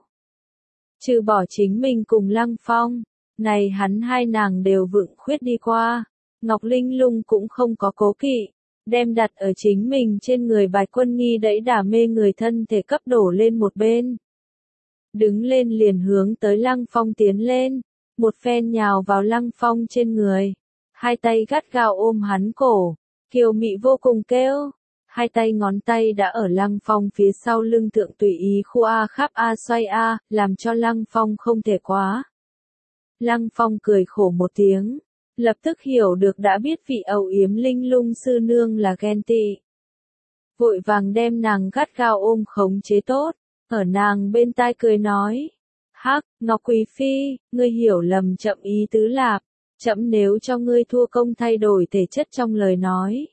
Trừ bỏ chính mình cùng Lăng Phong, này hắn hai nàng đều vượng khuyết đi qua, Ngọc Linh Lung cũng không có cố kỵ, đem đặt ở chính mình trên người Bạch Quân Nghi đẩy đả mê người thân thể cấp đổ lên một bên. Đứng lên liền hướng tới Lăng Phong tiến lên, một phen nhào vào Lăng Phong trên người, hai tay gắt gao ôm hắn cổ, kiều mị vô cùng kêu, hai tay ngón tay đã ở Lăng Phong phía sau lưng thượng tùy ý khu A khắp A xoay A, làm cho Lăng Phong không thể quá. Lăng Phong cười khổ một tiếng, lập tức hiểu được đã biết vị âu yếm Linh Lung sư nương là ghen tị. Vội vàng đem nàng gắt gao ôm khống chế tốt, ở nàng bên tai cười nói, hắc, Ngọc Quý Phi, ngươi hiểu lầm chậm ý tứ lạp, chậm nếu cho ngươi thua công thay đổi thể chất trong lời nói.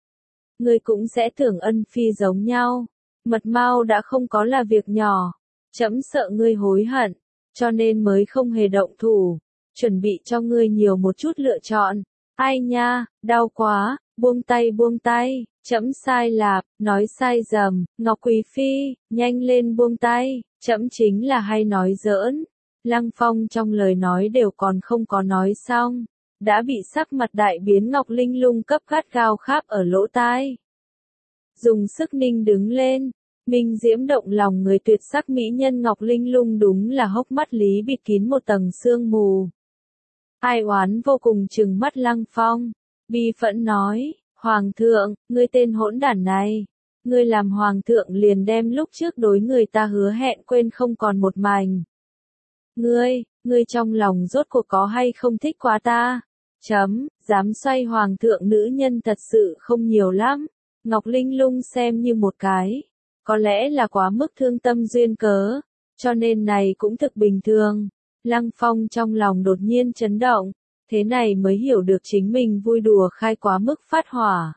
Ngươi cũng sẽ tưởng ân phi giống nhau, mật mau đã không có là việc nhỏ, chậm sợ ngươi hối hận, cho nên mới không hề động thủ, chuẩn bị cho ngươi nhiều một chút lựa chọn. Ai nha, đau quá, buông tay buông tay, chậm sai lạp, nói sai dầm, Ngọc Quý Phi, nhanh lên buông tay, chậm chính là hay nói giỡn. Lăng Phong trong lời nói đều còn không có nói xong, đã bị sắc mặt đại biến Ngọc Linh Lung cấp gắt gao kháp ở lỗ tai. Dùng sức ninh đứng lên, minh diễm động lòng người tuyệt sắc mỹ nhân Ngọc Linh Lung đúng là hốc mắt lý bịt kín một tầng sương mù. Ai oán vô cùng trừng mắt Lăng Phong, bi phẫn nói, Hoàng thượng, ngươi tên hỗn đản này, ngươi làm Hoàng thượng liền đem lúc trước đối người ta hứa hẹn quên không còn một mảnh. Ngươi, ngươi trong lòng rốt cuộc có hay không thích quá ta? Chấm, dám xoay Hoàng thượng nữ nhân thật sự không nhiều lắm. Ngọc Linh Lung xem như một cái, có lẽ là quá mức thương tâm duyên cớ, cho nên này cũng thực bình thường. Lăng Phong trong lòng đột nhiên chấn động, thế này mới hiểu được chính mình vui đùa khai quá mức phát hỏa.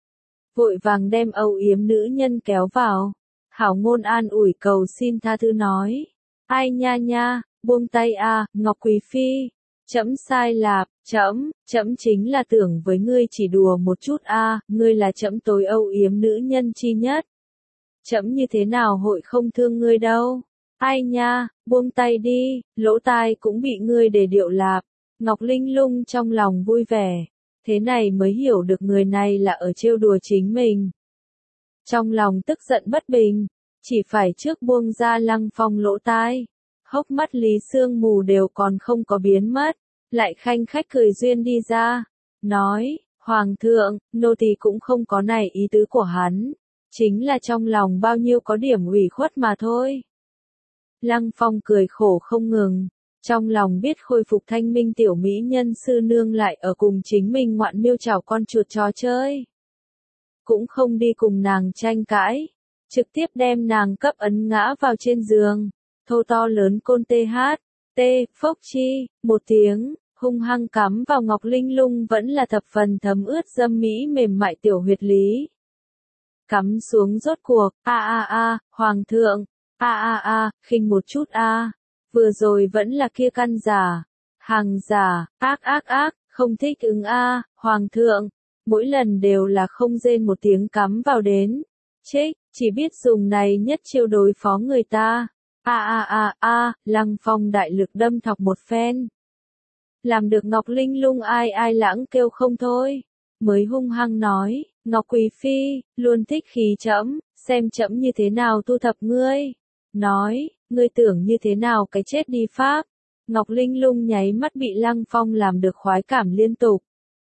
Vội vàng đem âu yếm nữ nhân kéo vào, hảo ngôn an ủi cầu xin tha thứ nói, ai nha nha, buông tay a, Ngọc Quý Phi, trẫm sai lạp, trẫm, trẫm chính là tưởng với ngươi chỉ đùa một chút a, ngươi là trẫm tối âu yếm nữ nhân chi nhất. Trẫm như thế nào hội không thương ngươi đâu. Ai nha, buông tay đi, lỗ tai cũng bị ngươi để điệu lạp. Ngọc Linh Lung trong lòng vui vẻ, thế này mới hiểu được người này là ở trêu đùa chính mình. Trong lòng tức giận bất bình, chỉ phải trước buông ra Lăng Phong lỗ tai. Hốc mắt Lý Sương Mù đều còn không có biến mất, lại khanh khách cười duyên đi ra, nói, Hoàng thượng, nô tỳ cũng không có này ý tứ của hắn, chính là trong lòng bao nhiêu có điểm ủy khuất mà thôi. Lăng Phong cười khổ không ngừng, trong lòng biết khôi phục thanh minh tiểu mỹ nhân sư nương lại ở cùng chính mình ngoạn miêu chảo con chuột trò chơi. Cũng không đi cùng nàng tranh cãi, trực tiếp đem nàng cấp ấn ngã vào trên giường, thô to lớn côn tê hát, tê, phốc chi, một tiếng, hung hăng cắm vào Ngọc Linh Lung vẫn là thập phần thấm ướt dâm mỹ mềm mại tiểu huyệt lý. Cắm xuống rốt cuộc, a a a, Hoàng thượng, a a a, khinh một chút a, vừa rồi vẫn là kia căn giả, hàng giả, ác ác ác, không thích ứng a, Hoàng thượng, mỗi lần đều là không rên một tiếng cắm vào đến, chết, chỉ biết dùng này nhất chiêu đối phó người ta, a a a a, Lăng Phong đại lực đâm thọc một phen. Làm được Ngọc Linh Lung ai ai lãng kêu không thôi, mới hung hăng nói, Ngọc Quý Phi, luôn thích khí trẫm, xem trẫm như thế nào thu thập ngươi. Nói, ngươi tưởng như thế nào cái chết đi pháp. Ngọc Linh Lung nháy mắt bị Lăng Phong làm được khoái cảm liên tục.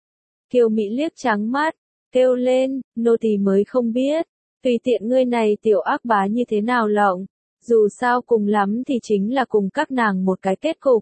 Kiều Mỹ liếc trắng mắt, kêu lên, nô tỳ mới không biết, tùy tiện ngươi này tiểu ác bá như thế nào lộng, dù sao cùng lắm thì chính là cùng các nàng một cái kết cục.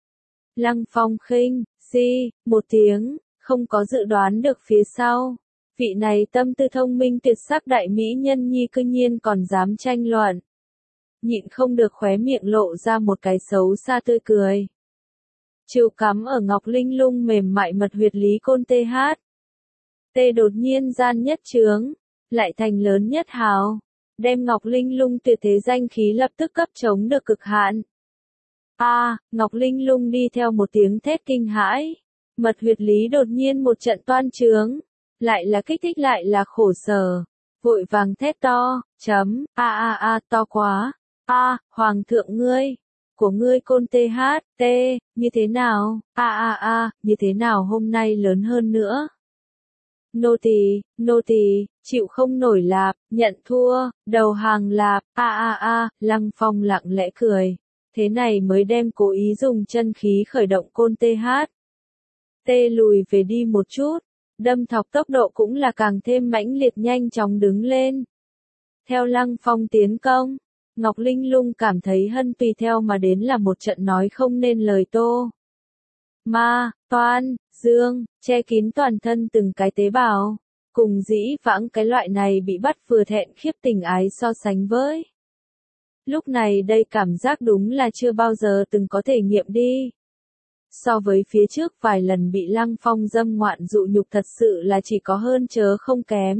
Lăng Phong khinh, si, một tiếng, không có dự đoán được phía sau. Vị này tâm tư thông minh tuyệt sắc đại mỹ nhân nhi cư nhiên còn dám tranh luận. Nhịn không được khóe miệng lộ ra một cái xấu xa tươi cười. chiều cắm ở Ngọc Linh Lung mềm mại mật huyệt lý côn tê hát. Tê đột nhiên gian nhất trướng, lại thành lớn nhất hào, đem Ngọc Linh Lung tuyệt thế danh khí lập tức cấp chống được cực hạn. A, à, Ngọc Linh Lung đi theo một tiếng thét kinh hãi, mật huyệt lý đột nhiên một trận toan trướng, lại là kích thích lại là khổ sở, vội vàng thét to, chấm, a a a to quá, a, à, hoàng thượng ngươi, của ngươi côn tê hát, tê, như thế nào, a a a, như thế nào hôm nay lớn hơn nữa. Nô tỳ, nô tỳ, chịu không nổi lạp, nhận thua, đầu hàng lạp, a a a, Lăng Phong lặng lẽ cười, thế này mới đem cố ý dùng chân khí khởi động côn tê hát. Tê lùi về đi một chút, đâm thọc tốc độ cũng là càng thêm mãnh liệt nhanh chóng đứng lên. Theo Lăng Phong tiến công, Ngọc Linh Lung cảm thấy hân tùy theo mà đến là một trận nói không nên lời tô. Ma, toan, dương, che kín toàn thân từng cái tế bào, cùng dĩ vãng cái loại này bị bắt vừa thẹn khiếp tình ái so sánh với. Lúc này đây cảm giác đúng là chưa bao giờ từng có thể nghiệm đi. So với phía trước vài lần bị Lăng Phong dâm ngoạn dụ nhục thật sự là chỉ có hơn chớ không kém.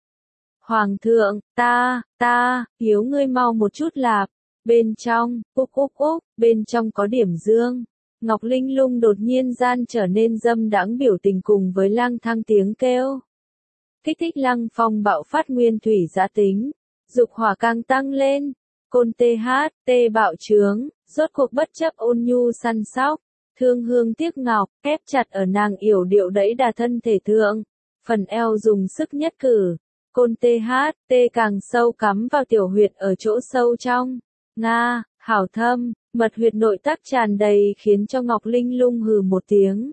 Hoàng thượng, ta, ta, hiếu ngươi mau một chút lạp, bên trong, úc úc úc, bên trong có điểm dương. Ngọc Linh Lung đột nhiên gian trở nên dâm đãng biểu tình cùng với lang thang tiếng kêu. Kích thích Lăng Phong bạo phát nguyên thủy giã tính, dục hỏa càng tăng lên, côn tê hát, tê bạo trướng, rốt cuộc bất chấp ôn nhu săn sóc, thương hương tiếc ngọc, ép chặt ở nàng yểu điệu đẫy đà thân thể thượng, phần eo dùng sức nhất cử, côn tê hát, tê càng sâu cắm vào tiểu huyệt ở chỗ sâu trong, nga, hảo thâm. Mật huyệt nội tắc tràn đầy khiến cho Ngọc Linh Lung hừ một tiếng.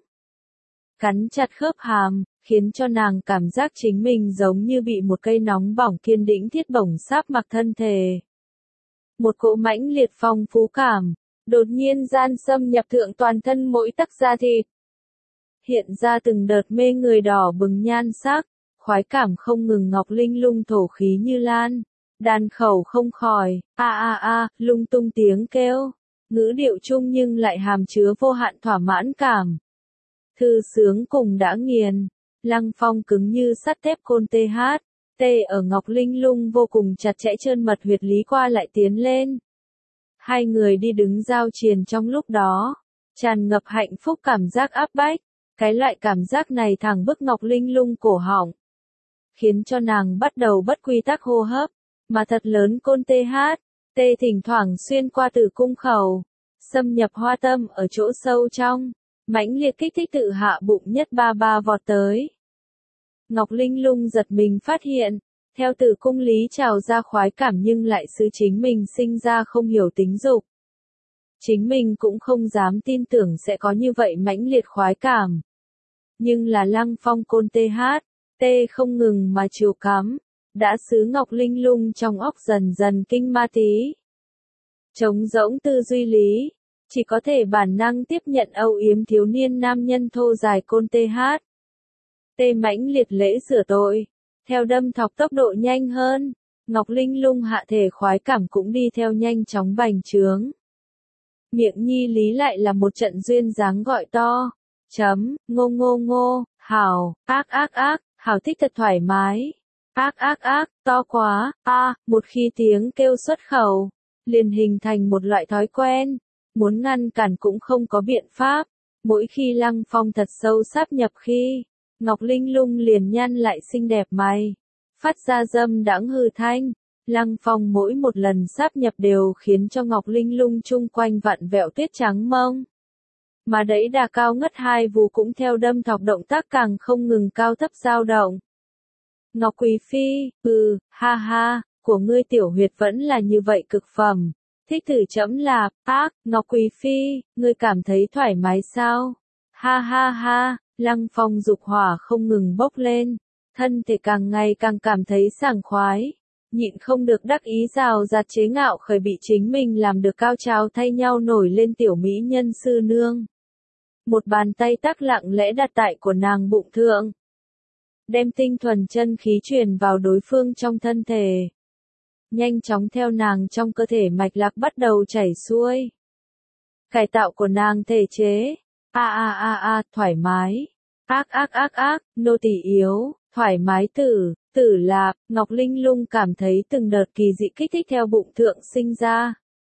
Cắn chặt khớp hàm, khiến cho nàng cảm giác chính mình giống như bị một cây nóng bỏng kiên định thiết bổng sáp mặc thân thể. Một cỗ mãnh liệt phong phú cảm, đột nhiên gian xâm nhập thượng toàn thân mỗi tấc da thịt. Hiện ra từng đợt mê người đỏ bừng nhan sắc, khoái cảm không ngừng Ngọc Linh Lung thổ khí như lan, đàn khẩu không khỏi, a a a, lung tung tiếng kêu. Ngữ điệu chung nhưng lại hàm chứa vô hạn thỏa mãn cảm. Thư sướng cùng đã nghiền, Lăng Phong cứng như sắt thép côn tê hát, tê ở Ngọc Linh Lung vô cùng chặt chẽ trơn mật huyệt lý qua lại tiến lên. Hai người đi đứng giao triền trong lúc đó, tràn ngập hạnh phúc cảm giác áp bách, cái loại cảm giác này thẳng bức Ngọc Linh Lung cổ họng, khiến cho nàng bắt đầu bất quy tắc hô hấp, mà thật lớn côn tê hát. Tê thỉnh thoảng xuyên qua tử cung khẩu, xâm nhập hoa tâm ở chỗ sâu trong, mãnh liệt kích thích tự hạ bụng nhất ba ba vọt tới. Ngọc Linh Lung giật mình phát hiện, theo tử cung lý trào ra khoái cảm nhưng lại sự chính mình sinh ra không hiểu tính dục. Chính mình cũng không dám tin tưởng sẽ có như vậy mãnh liệt khoái cảm. Nhưng là Lăng Phong côn tê hát, tê không ngừng mà chiều cắm. Đã xứ Ngọc Linh Lung trong óc dần dần kinh ma tí. Trống rỗng tư duy lý, chỉ có thể bản năng tiếp nhận âu yếm thiếu niên nam nhân thô dài côn tê hát. Tê mãnh liệt lễ sửa tội, theo đâm thọc tốc độ nhanh hơn, Ngọc Linh Lung hạ thể khoái cảm cũng đi theo nhanh chóng bành trướng. Miệng nhi lý lại là một trận duyên dáng gọi to, chấm, ngô ngô ngô, hảo, ác ác ác, hảo thích thật thoải mái. Ác ác ác, to quá, a, à, một khi tiếng kêu xuất khẩu, liền hình thành một loại thói quen, muốn ngăn cản cũng không có biện pháp, mỗi khi Lăng Phong thật sâu sáp nhập khi, Ngọc Linh Lung liền nhăn lại xinh đẹp mày, phát ra dâm đãng hư thanh, Lăng Phong mỗi một lần sáp nhập đều khiến cho Ngọc Linh Lung chung quanh vặn vẹo tuyết trắng mông. Mà đẫy đà cao ngất hai vú cũng theo đâm thọc động tác càng không ngừng cao thấp dao động. Ngọc Quý Phi, ừ, ha ha, của ngươi tiểu huyệt vẫn là như vậy cực phẩm. Thích thử chấm lạp, ác, Ngọc Quý Phi, ngươi cảm thấy thoải mái sao? Ha ha ha, Lăng Phong dục hỏa không ngừng bốc lên, thân thể càng ngày càng cảm thấy sảng khoái, nhịn không được đắc ý rào rạt chế ngạo khởi bị chính mình làm được cao trào thay nhau nổi lên tiểu mỹ nhân sư nương. Một bàn tay tác lặng lẽ đặt tại của nàng bụng thượng. Đem tinh thuần chân khí truyền vào đối phương trong thân thể. Nhanh chóng theo nàng trong cơ thể mạch lạc bắt đầu chảy xuôi. Cải tạo của nàng thể chế, A a a a, thoải mái. Ác ác ác ác, nô tỳ yếu, thoải mái tử, tử lạp, Ngọc Linh Lung cảm thấy từng đợt kỳ dị kích thích theo bụng thượng sinh ra.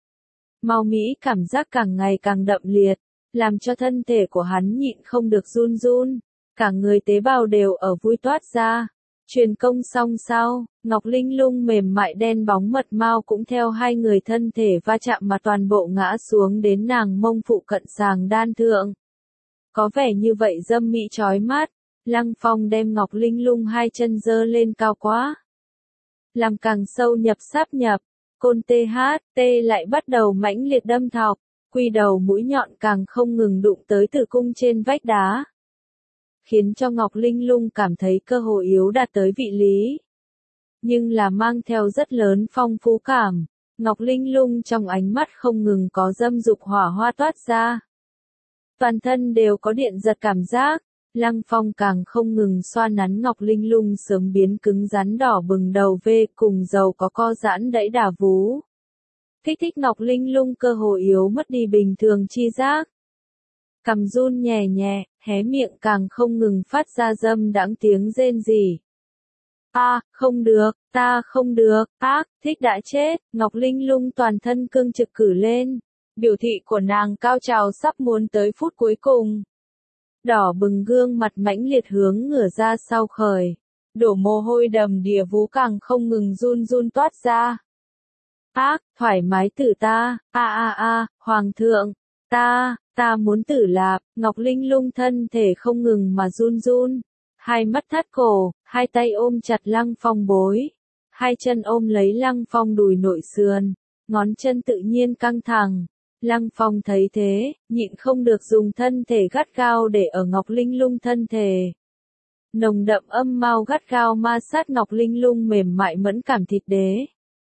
Mau mỹ cảm giác càng ngày càng đậm liệt, làm cho thân thể của hắn nhịn không được run run, cả người tế bào đều ở vui toát ra. Truyền công xong sau, Ngọc Linh Lung mềm mại đen bóng mật mao cũng theo hai người thân thể va chạm mà toàn bộ ngã xuống đến nàng mông phụ cận sàng đan thượng. Có vẻ như vậy dâm mỹ chói mắt, Lăng Phong đem Ngọc Linh Lung hai chân dơ lên cao quá. Làm càng sâu nhập sáp nhập, côn tê hát, tê lại bắt đầu mãnh liệt đâm thọc, quy đầu mũi nhọn càng không ngừng đụng tới tử cung trên vách đá. Khiến cho Ngọc Linh Lung cảm thấy cơ hồ yếu đạt tới vị lý. Nhưng là mang theo rất lớn phong phú cảm, Ngọc Linh Lung trong ánh mắt không ngừng có dâm dục hỏa hoa toát ra. Toàn thân đều có điện giật cảm giác, Lăng Phong càng không ngừng xoa nắn Ngọc Linh Lung sớm biến cứng rắn đỏ bừng đầu vê cùng dầu có co giãn đẩy đà vú. Kích thích Ngọc Linh Lung cơ hồ yếu mất đi bình thường chi giác. Cằm run nhẹ nhẹ, hé miệng càng không ngừng phát ra dâm đãng tiếng rên rỉ. A, à, không được, ta không được, ác, thích đã chết, Ngọc Linh Lung toàn thân cương trực cử lên. Biểu thị của nàng cao trào sắp muốn tới phút cuối cùng. Đỏ bừng gương mặt mãnh liệt hướng ngửa ra sau khởi. Đổ mồ hôi đầm đìa vú càng không ngừng run run toát ra. Ác, thoải mái tử ta, a a a, hoàng thượng, ta, ta muốn tử lạp, Ngọc Linh Lung thân thể không ngừng mà run run. Hai mắt thắt cổ, hai tay ôm chặt Lăng Phong bối. Hai chân ôm lấy Lăng Phong đùi nội sườn, ngón chân tự nhiên căng thẳng. Lăng Phong thấy thế, nhịn không được dùng thân thể gắt gao để ở Ngọc Linh Lung thân thể. Nồng đậm âm mau gắt gao ma sát Ngọc Linh Lung mềm mại mẫn cảm thịt đế.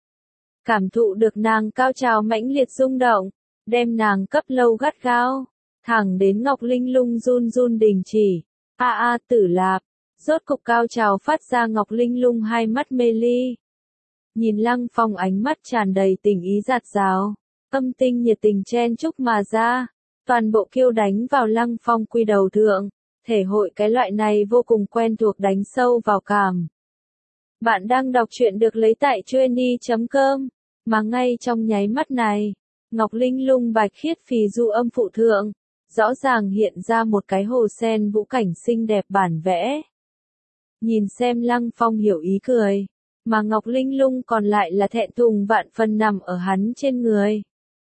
Cảm thụ được nàng cao trào mãnh liệt rung động, đem nàng cấp lâu gắt gao, thẳng đến Ngọc Linh Lung run run đình chỉ. A a tử lạp, rốt cục cao trào phát ra Ngọc Linh Lung hai mắt mê ly. Nhìn Lăng Phong ánh mắt tràn đầy tình ý dạt dào. Âm tinh nhiệt tình chen chúc mà ra, toàn bộ kiêu đánh vào Lăng Phong quy đầu thượng, thể hội cái loại này vô cùng quen thuộc đánh sâu vào cảm. Bạn đang đọc truyện được lấy tại chuyenny chấm com, mà ngay trong nháy mắt này, Ngọc Linh Lung bạch khiết phì du âm phụ thượng, rõ ràng hiện ra một cái hồ sen vũ cảnh xinh đẹp bản vẽ. Nhìn xem Lăng Phong hiểu ý cười, mà Ngọc Linh Lung còn lại là thẹn thùng vạn phần nằm ở hắn trên người.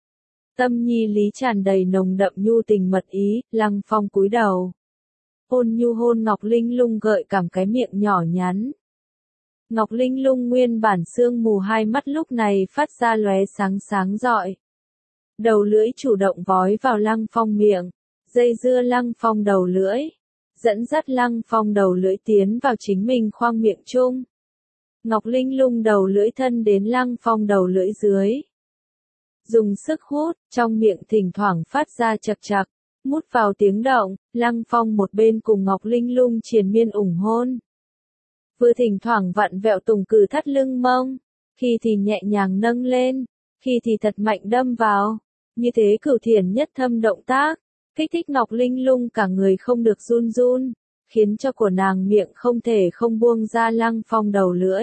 Tâm nhi lý tràn đầy nồng đậm nhu tình mật ý, Lăng Phong cúi đầu. Hôn nhu hôn Ngọc Linh Lung gợi cảm cái miệng nhỏ nhắn. Ngọc Linh Lung nguyên bản sương mù hai mắt lúc này phát ra lóe sáng sáng rọi. Đầu lưỡi chủ động vói vào Lăng Phong miệng, dây dưa Lăng Phong đầu lưỡi, dẫn dắt Lăng Phong đầu lưỡi tiến vào chính mình khoang miệng chung. Ngọc Linh Lung đầu lưỡi thân đến Lăng Phong đầu lưỡi dưới. Dùng sức hút, trong miệng thỉnh thoảng phát ra chật chật, mút vào tiếng động, Lăng Phong một bên cùng Ngọc Linh Lung triền miên ủng hôn. Vừa thỉnh thoảng vặn vẹo tùng cử thắt lưng mông, khi thì nhẹ nhàng nâng lên, khi thì thật mạnh đâm vào. Như thế cửu thiển nhất thâm động tác, kích thích Ngọc Linh Lung cả người không được run run, khiến cho của nàng miệng không thể không buông ra Lăng Phong đầu lưỡi.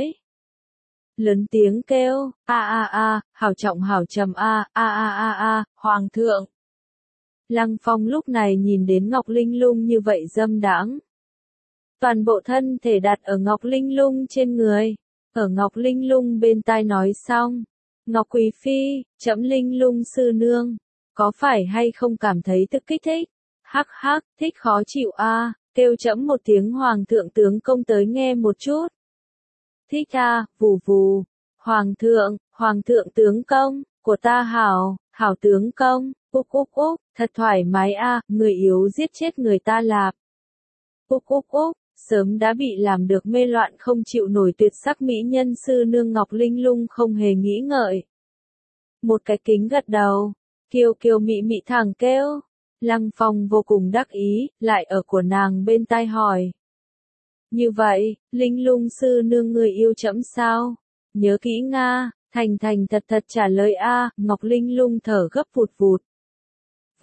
Lớn tiếng kêu, a a a, hảo trọng hảo trầm a, a a a a, hoàng thượng. Lăng Phong lúc này nhìn đến Ngọc Linh Lung như vậy dâm đãng. Toàn bộ thân thể đặt ở Ngọc Linh Lung trên người, ở Ngọc Linh Lung bên tai nói xong. Ngọc Quý Phi, trẫm Linh Lung sư nương, có phải hay không cảm thấy tức kích thích? Hắc hắc, thích khó chịu a, kêu trẫm một tiếng hoàng thượng tướng công tới nghe một chút. Thích a, vù vù, hoàng thượng, hoàng thượng tướng công, của ta hảo, hảo tướng công, úc úc úc, thật thoải mái a, người yếu giết chết người ta lạp. Úc úc úc, sớm đã bị làm được mê loạn không chịu nổi tuyệt sắc mỹ nhân sư nương Ngọc Linh Lung không hề nghĩ ngợi. Một cái kính gật đầu, kiều kiều mị mị thẳng kêu, Lăng Phong vô cùng đắc ý, lại ở của nàng bên tai hỏi. Như vậy, Linh Lung sư nương người yêu trẫm sao? Nhớ kỹ Nga, thành thành thật thật trả lời a, Ngọc Linh Lung thở gấp vụt vụt.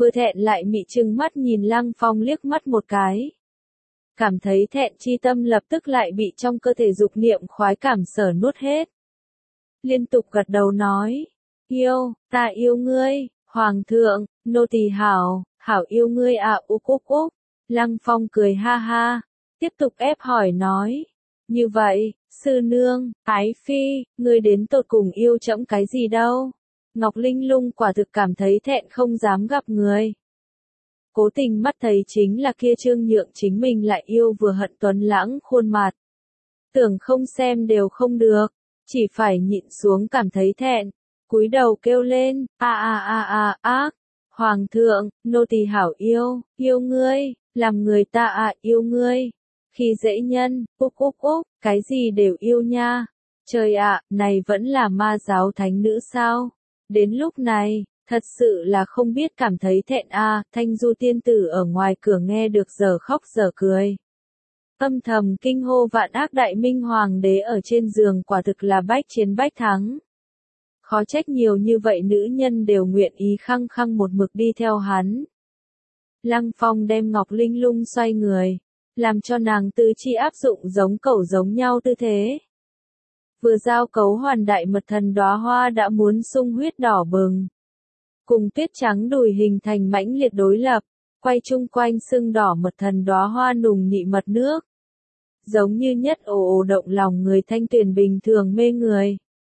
vừa thẹn lại mị trừng mắt nhìn Lăng Phong liếc mắt một cái. Cảm thấy thẹn chi tâm lập tức lại bị trong cơ thể dục niệm khoái cảm sở nuốt hết. Liên tục gật đầu nói, yêu, ta yêu ngươi, hoàng thượng, nô tỳ hảo, hảo yêu ngươi à úc úc úc. Lăng Phong cười ha ha, tiếp tục ép hỏi nói, như vậy, sư nương, ái phi, ngươi đến tột cùng yêu trẫm cái gì đâu? Ngọc Linh Lung quả thực cảm thấy thẹn không dám gặp người. Cố tình mắt thấy chính là kia Trương Nhượng chính mình lại yêu vừa hận tuấn lãng khuôn mặt. Tưởng không xem đều không được, chỉ phải nhịn xuống cảm thấy thẹn, cúi đầu kêu lên, a a a a ác, hoàng thượng, nô tỳ hảo yêu, yêu ngươi, làm người ta à yêu ngươi. Khi dễ nhân, úc úc úc, cái gì đều yêu nha. Trời ạ, này vẫn là ma giáo thánh nữ sao? Đến lúc này, thật sự là không biết cảm thấy thẹn a. Thanh Du tiên tử ở ngoài cửa nghe được giờ khóc giờ cười. Âm thầm kinh hô vạn ác đại minh hoàng đế ở trên giường quả thực là bách chiến bách thắng. Khó trách nhiều như vậy nữ nhân đều nguyện ý khăng khăng một mực đi theo hắn. Lăng Phong đem Ngọc Linh Lung xoay người, làm cho nàng tứ chi áp dụng giống cẩu giống nhau tư thế. Vừa giao cấu hoàn đại mật thần đóa hoa đã muốn sung huyết đỏ bừng. Cùng tuyết trắng đùi hình thành mãnh liệt đối lập, quay chung quanh sưng đỏ mật thần đóa hoa nùng nị mật nước. Giống như nhất ồ ồ động lòng người thanh tuyền bình thường mê người.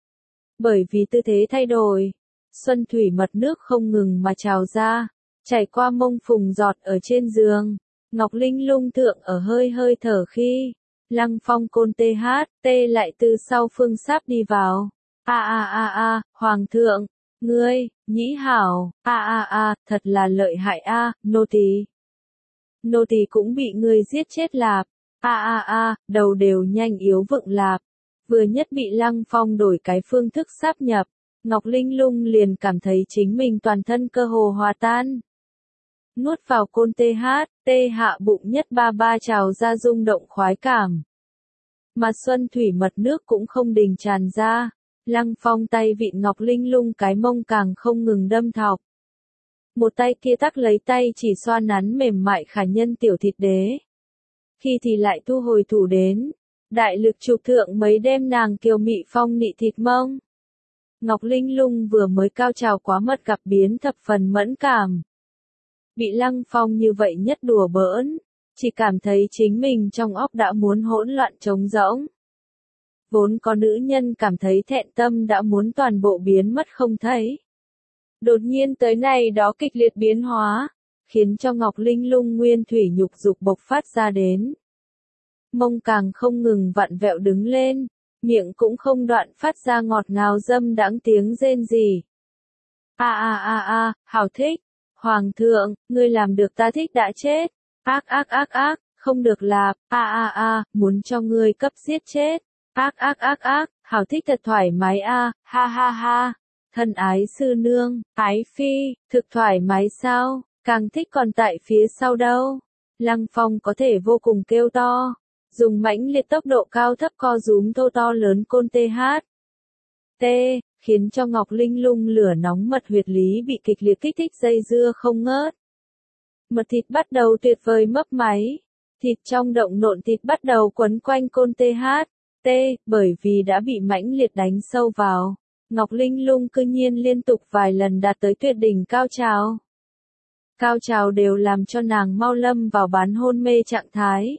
Bởi vì tư thế thay đổi, xuân thủy mật nước không ngừng mà trào ra, chảy qua mông phùng giọt ở trên giường. Ngọc Linh Lung thượng ở hơi hơi thở khi, Lăng Phong côn tê hát, tê lại từ sau phương sáp đi vào. A a a a, hoàng thượng, ngươi, nhĩ hảo, a a a, thật là lợi hại a, nô tỳ. Nô tỳ cũng bị ngươi giết chết lạp. A a a, đầu đều nhanh yếu vựng lạp. Vừa nhất bị Lăng Phong đổi cái phương thức sáp nhập, Ngọc Linh Lung liền cảm thấy chính mình toàn thân cơ hồ hòa tan. Nuốt vào côn tê hát, tê hạ bụng nhất ba ba trào ra rung động khoái cảm. Mà xuân thủy mật nước cũng không đình tràn ra, Lăng Phong tay vịn Ngọc Linh Lung cái mông càng không ngừng đâm thọc. Một tay kia tắc lấy tay chỉ xoa nắn mềm mại khả nhân tiểu thịt đế. Khi thì lại thu hồi thủ đến, đại lực chụp thượng mấy đêm nàng kiều mị phong nị thịt mông. Ngọc Linh Lung vừa mới cao trào quá mật gặp biến thập phần mẫn cảm. Bị Lăng Phong như vậy nhất đùa bỡn, chỉ cảm thấy chính mình trong óc đã muốn hỗn loạn trống rỗng. Vốn có nữ nhân cảm thấy thẹn tâm đã muốn toàn bộ biến mất không thấy. Đột nhiên tới này đó kịch liệt biến hóa, khiến cho Ngọc Linh Lung nguyên thủy nhục dục bộc phát ra đến. Mông càng không ngừng vặn vẹo đứng lên, miệng cũng không đoạn phát ra ngọt ngào dâm đãng tiếng rên rỉ. A a a a, hảo thích. Hoàng thượng, ngươi làm được ta thích đã chết. Ác ác ác ác, không được lạp. A a a, muốn cho ngươi cấp giết chết. Ác ác ác ác, hảo thích thật thoải mái a, ha ha ha. Thân ái sư nương, ái phi, thực thoải mái sao, càng thích còn tại phía sau đâu. Lăng Phong có thể vô cùng kêu to, dùng mãnh liệt tốc độ cao thấp co rúm thô to lớn côn tê hát. T, khiến cho Ngọc Linh Lung lửa nóng mật huyệt lý bị kịch liệt kích thích dây dưa không ngớt. Mật thịt bắt đầu tuyệt vời mấp máy, thịt trong động nộn thịt bắt đầu quấn quanh côn tê hát. T, bởi vì đã bị mãnh liệt đánh sâu vào, Ngọc Linh Lung cư nhiên liên tục vài lần đạt tới tuyệt đỉnh cao trào. Cao trào đều làm cho nàng mau lâm vào bán hôn mê trạng thái.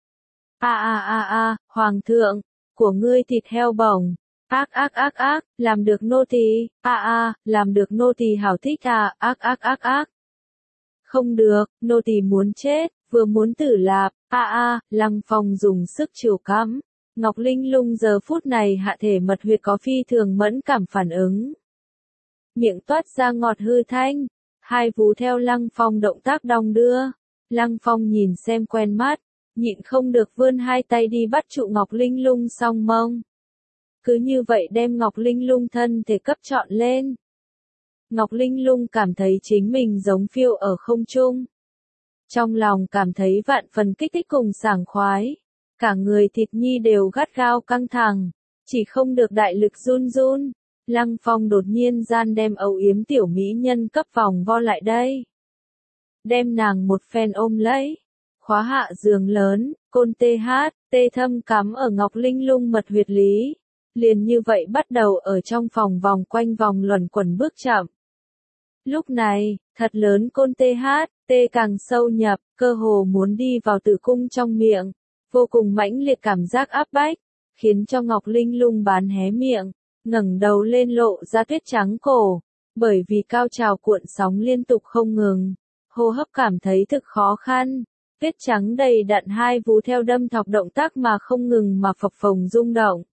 A a a a, hoàng thượng, của ngươi thịt heo bổng. Ác ác ác ác, làm được nô tỳ. A a, làm được nô tỳ hảo thích à, ác ác ác ác. Không được, nô tỳ muốn chết, vừa muốn tử lạp. A a, Lăng Phong dùng sức chiều cắm. Ngọc Linh Lung giờ phút này hạ thể mật huyệt có phi thường mẫn cảm phản ứng. Miệng toát ra ngọt hư thanh, hai vú theo Lăng Phong động tác đong đưa. Lăng Phong nhìn xem quen mắt, nhịn không được vươn hai tay đi bắt trụ Ngọc Linh Lung song mông. Cứ như vậy đem Ngọc Linh Lung thân thể cấp trọn lên. Ngọc Linh Lung cảm thấy chính mình giống phiêu ở không trung. Trong lòng cảm thấy vạn phần kích thích cùng sảng khoái. Cả người thịt nhi đều gắt gao căng thẳng, chỉ không được đại lực run run. Lăng Phong đột nhiên gian đem âu yếm tiểu mỹ nhân cấp vòng vo lại đây. đem nàng một phen ôm lấy. Khóa hạ giường lớn, côn tê hát, tê thâm cắm ở Ngọc Linh Lung mật huyệt lý. Liền như vậy bắt đầu ở trong phòng vòng quanh vòng luẩn quẩn bước chậm. Lúc này, thật lớn côn tê hát, tê càng sâu nhập, cơ hồ muốn đi vào tử cung trong miệng. Vô cùng mãnh liệt cảm giác áp bách, khiến cho Ngọc Linh Lung bán hé miệng, ngẩng đầu lên lộ ra tuyết trắng cổ. Bởi vì cao trào cuộn sóng liên tục không ngừng, hô hấp cảm thấy thực khó khăn. Tuyết trắng đầy đặn hai vú theo đâm thọc động tác mà không ngừng mà phập phồng rung động.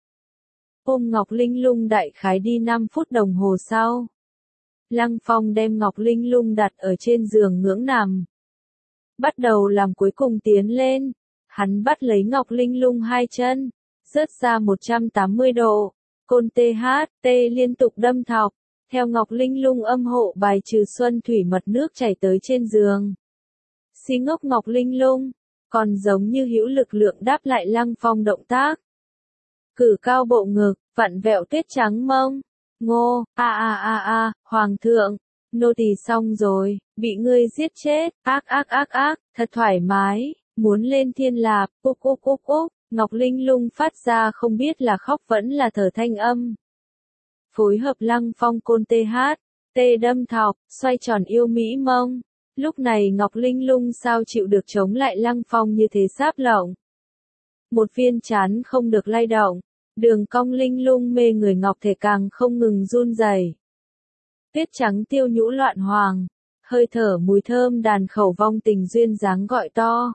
Ôm Ngọc Linh Lung đại khái đi năm phút đồng hồ sau. Lăng Phong đem Ngọc Linh Lung đặt ở trên giường ngưỡng nằm. Bắt đầu làm cuối cùng tiến lên. Hắn bắt lấy Ngọc Linh Lung hai chân, rớt ra một trăm tám mươi độ. Côn tê hát, tê liên tục đâm thọc. Theo Ngọc Linh Lung âm hộ bài trừ xuân thủy mật nước chảy tới trên giường. Xí ngốc Ngọc Linh Lung, còn giống như hữu lực lượng đáp lại Lăng Phong động tác. Cử cao bộ ngực, vặn vẹo tuyết trắng mông. Ngô, a a a a, hoàng thượng, nô tỳ xong rồi, bị ngươi giết chết, ác ác ác ác, thật thoải mái, muốn lên thiên lạp, úc úc úc úc, Ngọc Linh Lung phát ra không biết là khóc vẫn là thở thanh âm. Phối hợp Lăng Phong côn tê hát, tê đâm thọc, xoay tròn yêu mỹ mông. Lúc này Ngọc Linh Lung sao chịu được chống lại Lăng Phong như thế sáp lộng. Một viên chán không được lay động, đường cong linh lung mê người ngọc thể càng không ngừng run rẩy. Tuyết trắng tiêu nhũ loạn hoàng, hơi thở mùi thơm đàn khẩu vong tình duyên dáng gọi to.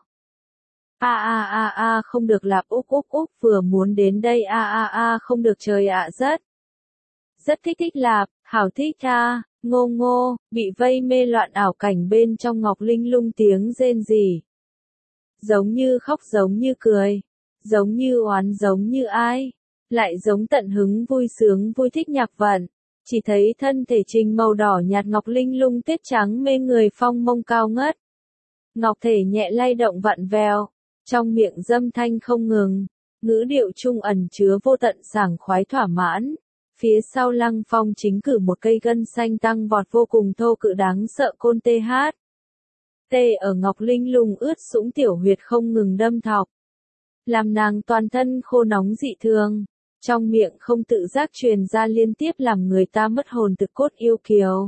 A a a a không được lạp úc úc úc vừa muốn đến đây a a a không được trời ạ rất. Rất thích thích lạp, hảo thích cha, ngô ngô, bị vây mê loạn ảo cảnh bên trong Ngọc Linh Lung tiếng rên rỉ. Giống như khóc giống như cười, giống như oán giống như ai, lại giống tận hứng vui sướng vui thích nhạc vận. Chỉ thấy thân thể trình màu đỏ nhạt Ngọc Linh Lung tuyết trắng mê người phong mông cao ngất. Ngọc thể nhẹ lay động vặn vẹo, trong miệng dâm thanh không ngừng, ngữ điệu trung ẩn chứa vô tận sảng khoái thỏa mãn. Phía sau Lăng Phong chính cử một cây gân xanh tăng vọt vô cùng thô cự đáng sợ côn tê hát. Tê ở Ngọc Linh Lung ướt sũng tiểu huyệt không ngừng đâm thọc. Làm nàng toàn thân khô nóng dị thường. Trong miệng không tự giác truyền ra liên tiếp làm người ta mất hồn thực cốt yêu kiều.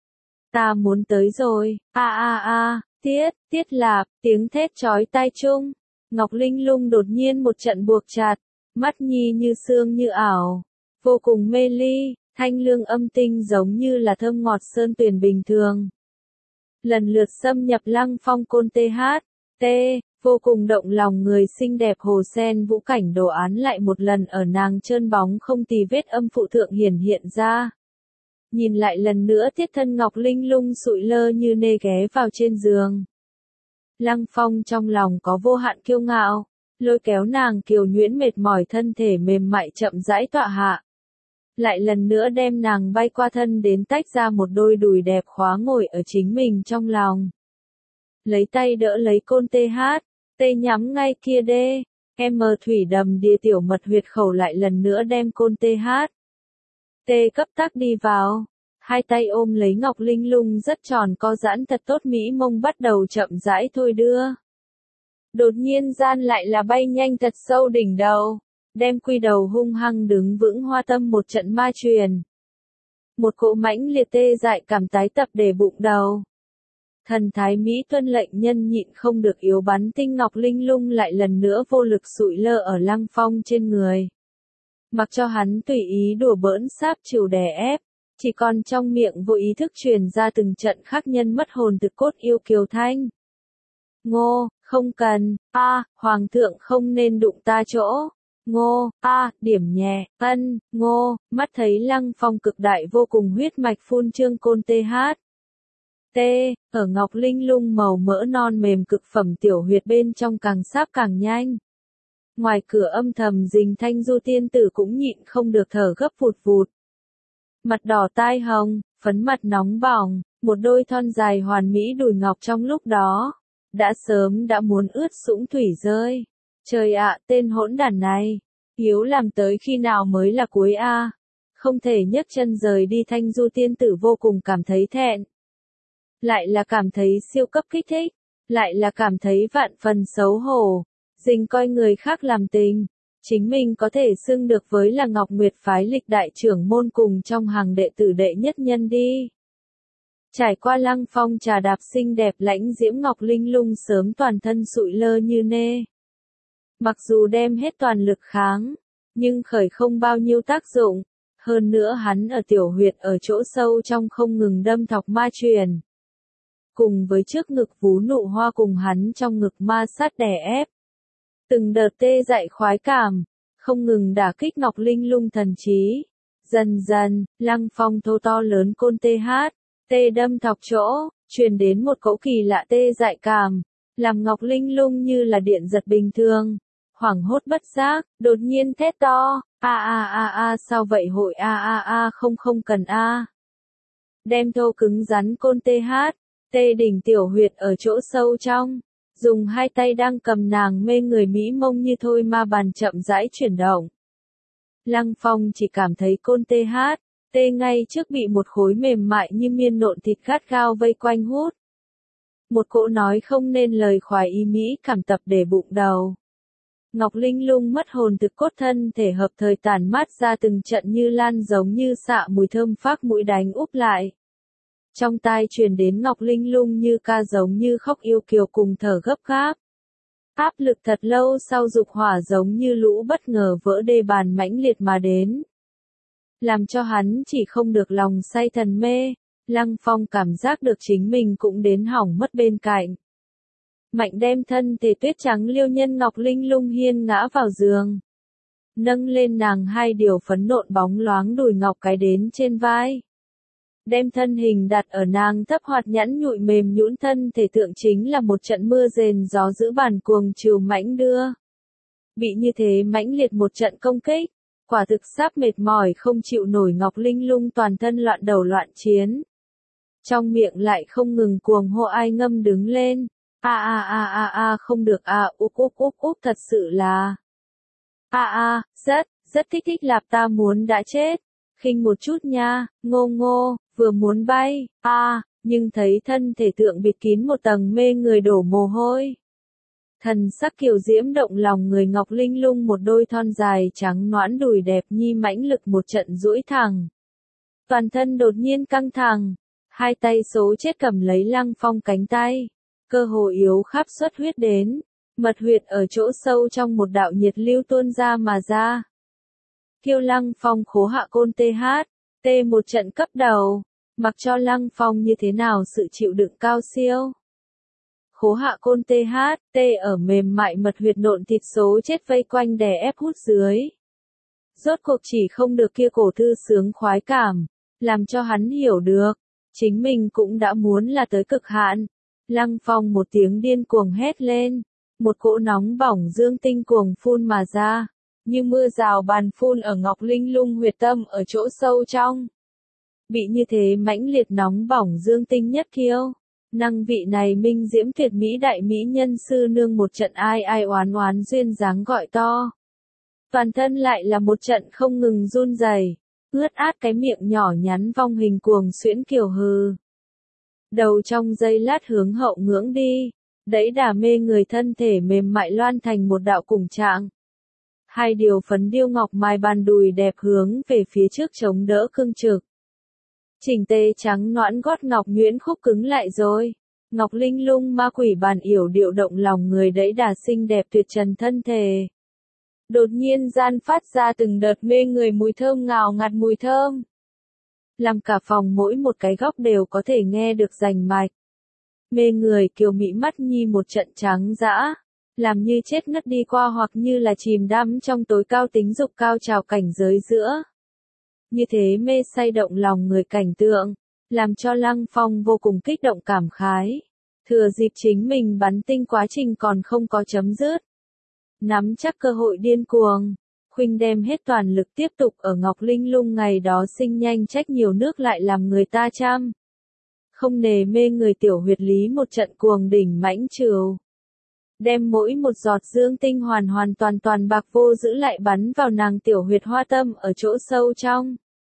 Ta muốn tới rồi, a a a, tiết, tiết lạp, tiếng thét chói tai chung. Ngọc Linh Lung đột nhiên một trận buộc chặt, mắt nhi như sương như ảo. Vô cùng mê ly, thanh lương âm tinh giống như là thơm ngọt sơn tuyền bình thường. Lần lượt xâm nhập Lăng Phong côn tê hát, tê, vô cùng động lòng người xinh đẹp hồ sen vũ cảnh đồ án lại một lần ở nàng trơn bóng không tì vết âm phụ thượng hiển hiện ra. Nhìn lại lần nữa tiết thân Ngọc Linh Lung sụi lơ như nê ghé vào trên giường. Lăng Phong trong lòng có vô hạn kiêu ngạo, lôi kéo nàng kiều nhuyễn mệt mỏi thân thể mềm mại chậm rãi tọa hạ. Lại lần nữa đem nàng bay qua thân đến tách ra một đôi đùi đẹp khóa ngồi ở chính mình trong lòng. Lấy tay đỡ lấy côn tê hát, tê nhắm ngay kia đê, em mờ thủy đầm đìa tiểu mật huyệt khẩu lại lần nữa đem côn tê hát. Tê cấp tắc đi vào, hai tay ôm lấy Ngọc Linh Lung rất tròn co giãn thật tốt mỹ mông bắt đầu chậm rãi thôi đưa. Đột nhiên gian lại là bay nhanh thật sâu đỉnh đầu. Đem quy đầu hung hăng đứng vững hoa tâm một trận ma truyền. Một cỗ mãnh liệt tê dại cảm tái tập để bụng đầu. Thần thái Mỹ tuân lệnh nhân nhịn không được yếu bắn tinh Ngọc Linh Lung lại lần nữa vô lực sụi lơ ở Lăng Phong trên người. Mặc cho hắn tùy ý đùa bỡn sáp chịu đè ép, chỉ còn trong miệng vô ý thức truyền ra từng trận khắc nhân mất hồn thực cốt yêu kiều thanh. Ngô, không cần, a, à, hoàng thượng không nên đụng ta chỗ. Ngô, a, à, điểm nhẹ, ân, ngô, mắt thấy Lăng Phong cực đại vô cùng huyết mạch phun trương côn tê hát. Tê, ở Ngọc Linh Lung màu mỡ non mềm cực phẩm tiểu huyệt bên trong càng sáp càng nhanh. Ngoài cửa âm thầm rình thanh du tiên tử cũng nhịn không được thở gấp vụt vụt. Mặt đỏ tai hồng, phấn mặt nóng bỏng, một đôi thon dài hoàn mỹ đùi ngọc trong lúc đó. Đã sớm đã muốn ướt sũng thủy rơi. Trời ạ, tên hỗn đản này, hiếu làm tới khi nào mới là cuối a? Không thể nhấc chân rời đi thanh du tiên tử vô cùng cảm thấy thẹn. lại là cảm thấy siêu cấp kích thích, lại là cảm thấy vạn phần xấu hổ, dình coi người khác làm tình. Chính mình có thể xưng được với là Ngọc Nguyệt phái lịch đại trưởng môn cùng trong hàng đệ tử đệ nhất nhân đi. Trải qua Lăng Phong trà đạp xinh đẹp lãnh diễm Ngọc Linh Lung sớm toàn thân sụi lơ như nê. Mặc dù đem hết toàn lực kháng, nhưng khởi không bao nhiêu tác dụng, hơn nữa hắn ở tiểu huyệt ở chỗ sâu trong không ngừng đâm thọc ma truyền. Cùng với trước ngực vú nụ hoa cùng hắn trong ngực ma sát đè ép. Từng đợt tê dại khoái cảm, không ngừng đả kích Ngọc Linh Lung thần trí. Dần dần, Lăng Phong thô to lớn côn tê hát, tê đâm thọc chỗ, truyền đến một cỗ kỳ lạ tê dại cảm, làm Ngọc Linh Lung như là điện giật bình thường. Hoảng hốt bất giác, đột nhiên thét to, a a a a sao vậy hội a a a không không cần a. Đem thô cứng rắn côn tê hát, tê đỉnh tiểu huyệt ở chỗ sâu trong, dùng hai tay đang cầm nàng mê người mỹ mông như thôi ma bàn chậm rãi chuyển động. Lăng Phong chỉ cảm thấy côn tê hát, tê ngay trước bị một khối mềm mại như miên nộn thịt gắt gao vây quanh hút. Một cỗ nói không nên lời khoái ý mỹ cảm tập để bụng đầu. Ngọc Linh Lung mất hồn thực cốt thân thể hợp thời tản mát ra từng trận như lan giống như xạ mùi thơm phác mũi đánh úp lại. Trong tai truyền đến Ngọc Linh Lung như ca giống như khóc yêu kiều cùng thở gấp gáp. Áp lực thật lâu sau dục hỏa giống như lũ bất ngờ vỡ đê bàn mãnh liệt mà đến. Làm cho hắn chỉ không được lòng say thần mê, Lăng Phong cảm giác được chính mình cũng đến hỏng mất bên cạnh. Mạnh đem thân thể tuyết trắng liêu nhân Ngọc Linh Lung hiên ngã vào giường. Nâng lên nàng hai điều phấn nộn bóng loáng đùi ngọc cái đến trên vai. Đem thân hình đặt ở nàng thấp hoạt nhẵn nhụi mềm nhũn thân thể tượng chính là một trận mưa rền gió giữ bàn cuồng chiều mãnh đưa. Bị như thế mãnh liệt một trận công kích, quả thực sắp mệt mỏi không chịu nổi Ngọc Linh Lung toàn thân loạn đầu loạn chiến. Trong miệng lại không ngừng cuồng hô ai ngâm đứng lên. A a a a a không được a à, úp úp úp úp thật sự là. A a, rất, rất thích thích lạp ta muốn đã chết. Khinh một chút nha, ngô ngô, vừa muốn bay, a à, nhưng thấy thân thể tượng bịt kín một tầng mê người đổ mồ hôi. Thần sắc kiều diễm động lòng người Ngọc Linh Lung một đôi thon dài trắng nõn đùi đẹp nhi mãnh lực một trận duỗi thẳng. Toàn thân đột nhiên căng thẳng, hai tay số chết cầm lấy Lăng Phong cánh tay. Cơ hồ yếu khắp xuất huyết đến, mật huyệt ở chỗ sâu trong một đạo nhiệt lưu tuôn ra mà ra. Kiêu Lăng Phong khố hạ côn tê hát, tê một trận cấp đầu, mặc cho Lăng Phong như thế nào sự chịu đựng cao siêu. Khố hạ côn tê hát, tê ở mềm mại mật huyệt nộn thịt số chết vây quanh đè ép hút dưới. Rốt cuộc chỉ không được kia cổ thư sướng khoái cảm, làm cho hắn hiểu được, chính mình cũng đã muốn là tới cực hạn. Lăng Phong một tiếng điên cuồng hét lên, một cỗ nóng bỏng dương tinh cuồng phun mà ra, như mưa rào bàn phun ở Ngọc Linh Lung huyệt tâm ở chỗ sâu trong. Bị như thế mãnh liệt nóng bỏng dương tinh nhất kiêu, năng vị này minh diễm tuyệt mỹ đại mỹ nhân sư nương một trận ai ai oán oán duyên dáng gọi to. Toàn thân lại là một trận không ngừng run rẩy, ướt át cái miệng nhỏ nhắn vong hình cuồng xuyễn kiều hừ. Đầu trong giây lát hướng hậu ngưỡng đi, đẩy đà mê người thân thể mềm mại loan thành một đạo cùng trạng. Hai điều phấn điêu ngọc mai bàn đùi đẹp hướng về phía trước chống đỡ cương trực. Chỉnh tề trắng nõn gót ngọc nhuyễn khúc cứng lại rồi. Ngọc Linh Lung ma quỷ bàn yểu điệu động lòng người đẩy đà xinh đẹp tuyệt trần thân thể. Đột nhiên gian phát ra từng đợt mê người mùi thơm ngào ngạt mùi thơm. Làm cả phòng mỗi một cái góc đều có thể nghe được rành mạch. Mê người kiều mỹ mắt nhi một trận trắng dã, làm như chết ngất đi qua hoặc như là chìm đắm trong tối cao tính dục cao trào cảnh giới giữa. Như thế mê say động lòng người cảnh tượng, làm cho Lăng Phong vô cùng kích động cảm khái. Thừa dịp chính mình bắn tinh quá trình còn không có chấm dứt. Nắm chắc cơ hội điên cuồng. Khuynh đem hết toàn lực tiếp tục ở Ngọc Linh Lung ngày đó sinh nhanh trách nhiều nước lại làm người ta chăm. Không nề mê người tiểu huyệt lý một trận cuồng đỉnh mãnh trừu. Đem mỗi một giọt dương tinh hoàn hoàn toàn toàn bạc vô giữ lại bắn vào nàng tiểu huyệt hoa tâm ở chỗ sâu trong.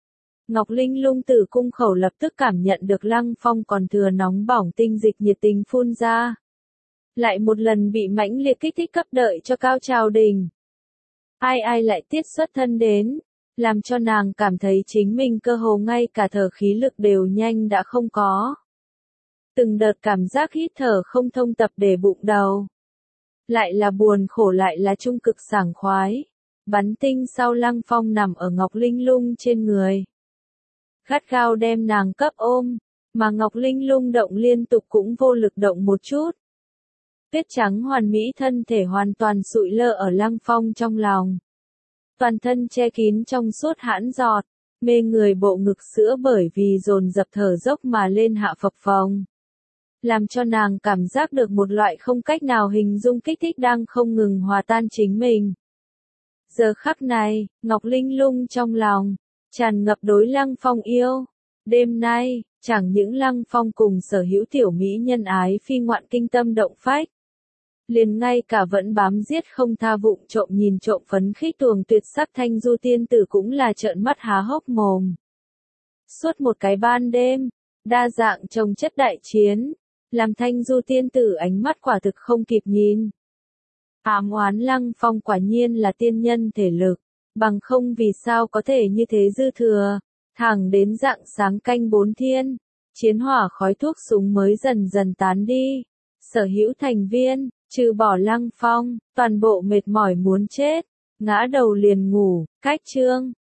Ngọc Linh Lung từ cung khẩu lập tức cảm nhận được Lăng Phong còn thừa nóng bỏng tinh dịch nhiệt tình phun ra. Lại một lần bị mãnh liệt kích thích cấp đợi cho cao trào đỉnh. Ai ai lại tiết xuất thân đến, làm cho nàng cảm thấy chính mình cơ hồ ngay cả thở khí lực đều nhanh đã không có. Từng đợt cảm giác hít thở không thông tập để bụng đầu. Lại là buồn khổ lại là trung cực sảng khoái. Bắn tinh sau Lăng Phong nằm ở Ngọc Linh Lung trên người. Gắt gao đem nàng cấp ôm, mà Ngọc Linh Lung động liên tục cũng vô lực động một chút. Tuyết trắng hoàn mỹ thân thể hoàn toàn sụi lơ ở Lăng Phong trong lòng. Toàn thân che kín trong suốt hãn giọt, mê người bộ ngực sữa bởi vì dồn dập thở dốc mà lên hạ phập phồng. Làm cho nàng cảm giác được một loại không cách nào hình dung kích thích đang không ngừng hòa tan chính mình. Giờ khắc này, Ngọc Linh Lung trong lòng, tràn ngập đối Lăng Phong yêu. Đêm nay, chẳng những Lăng Phong cùng sở hữu tiểu mỹ nhân ái phi ngoạn kinh tâm động phách. Liền ngay cả vẫn bám giết không tha vụng trộm nhìn trộm phấn khích tuồng tuyệt sắc Thanh Du tiên tử cũng là trợn mắt há hốc mồm. Suốt một cái ban đêm, đa dạng trồng chất đại chiến, làm Thanh Du tiên tử ánh mắt quả thực không kịp nhìn. Ám oán Lăng Phong quả nhiên là tiên nhân thể lực, bằng không vì sao có thể như thế dư thừa, thẳng đến rạng sáng canh bốn thiên, chiến hỏa khói thuốc súng mới dần dần tán đi. Sở hữu thành viên, trừ bỏ Lăng Phong, toàn bộ mệt mỏi muốn chết, ngã đầu liền ngủ, cách chương.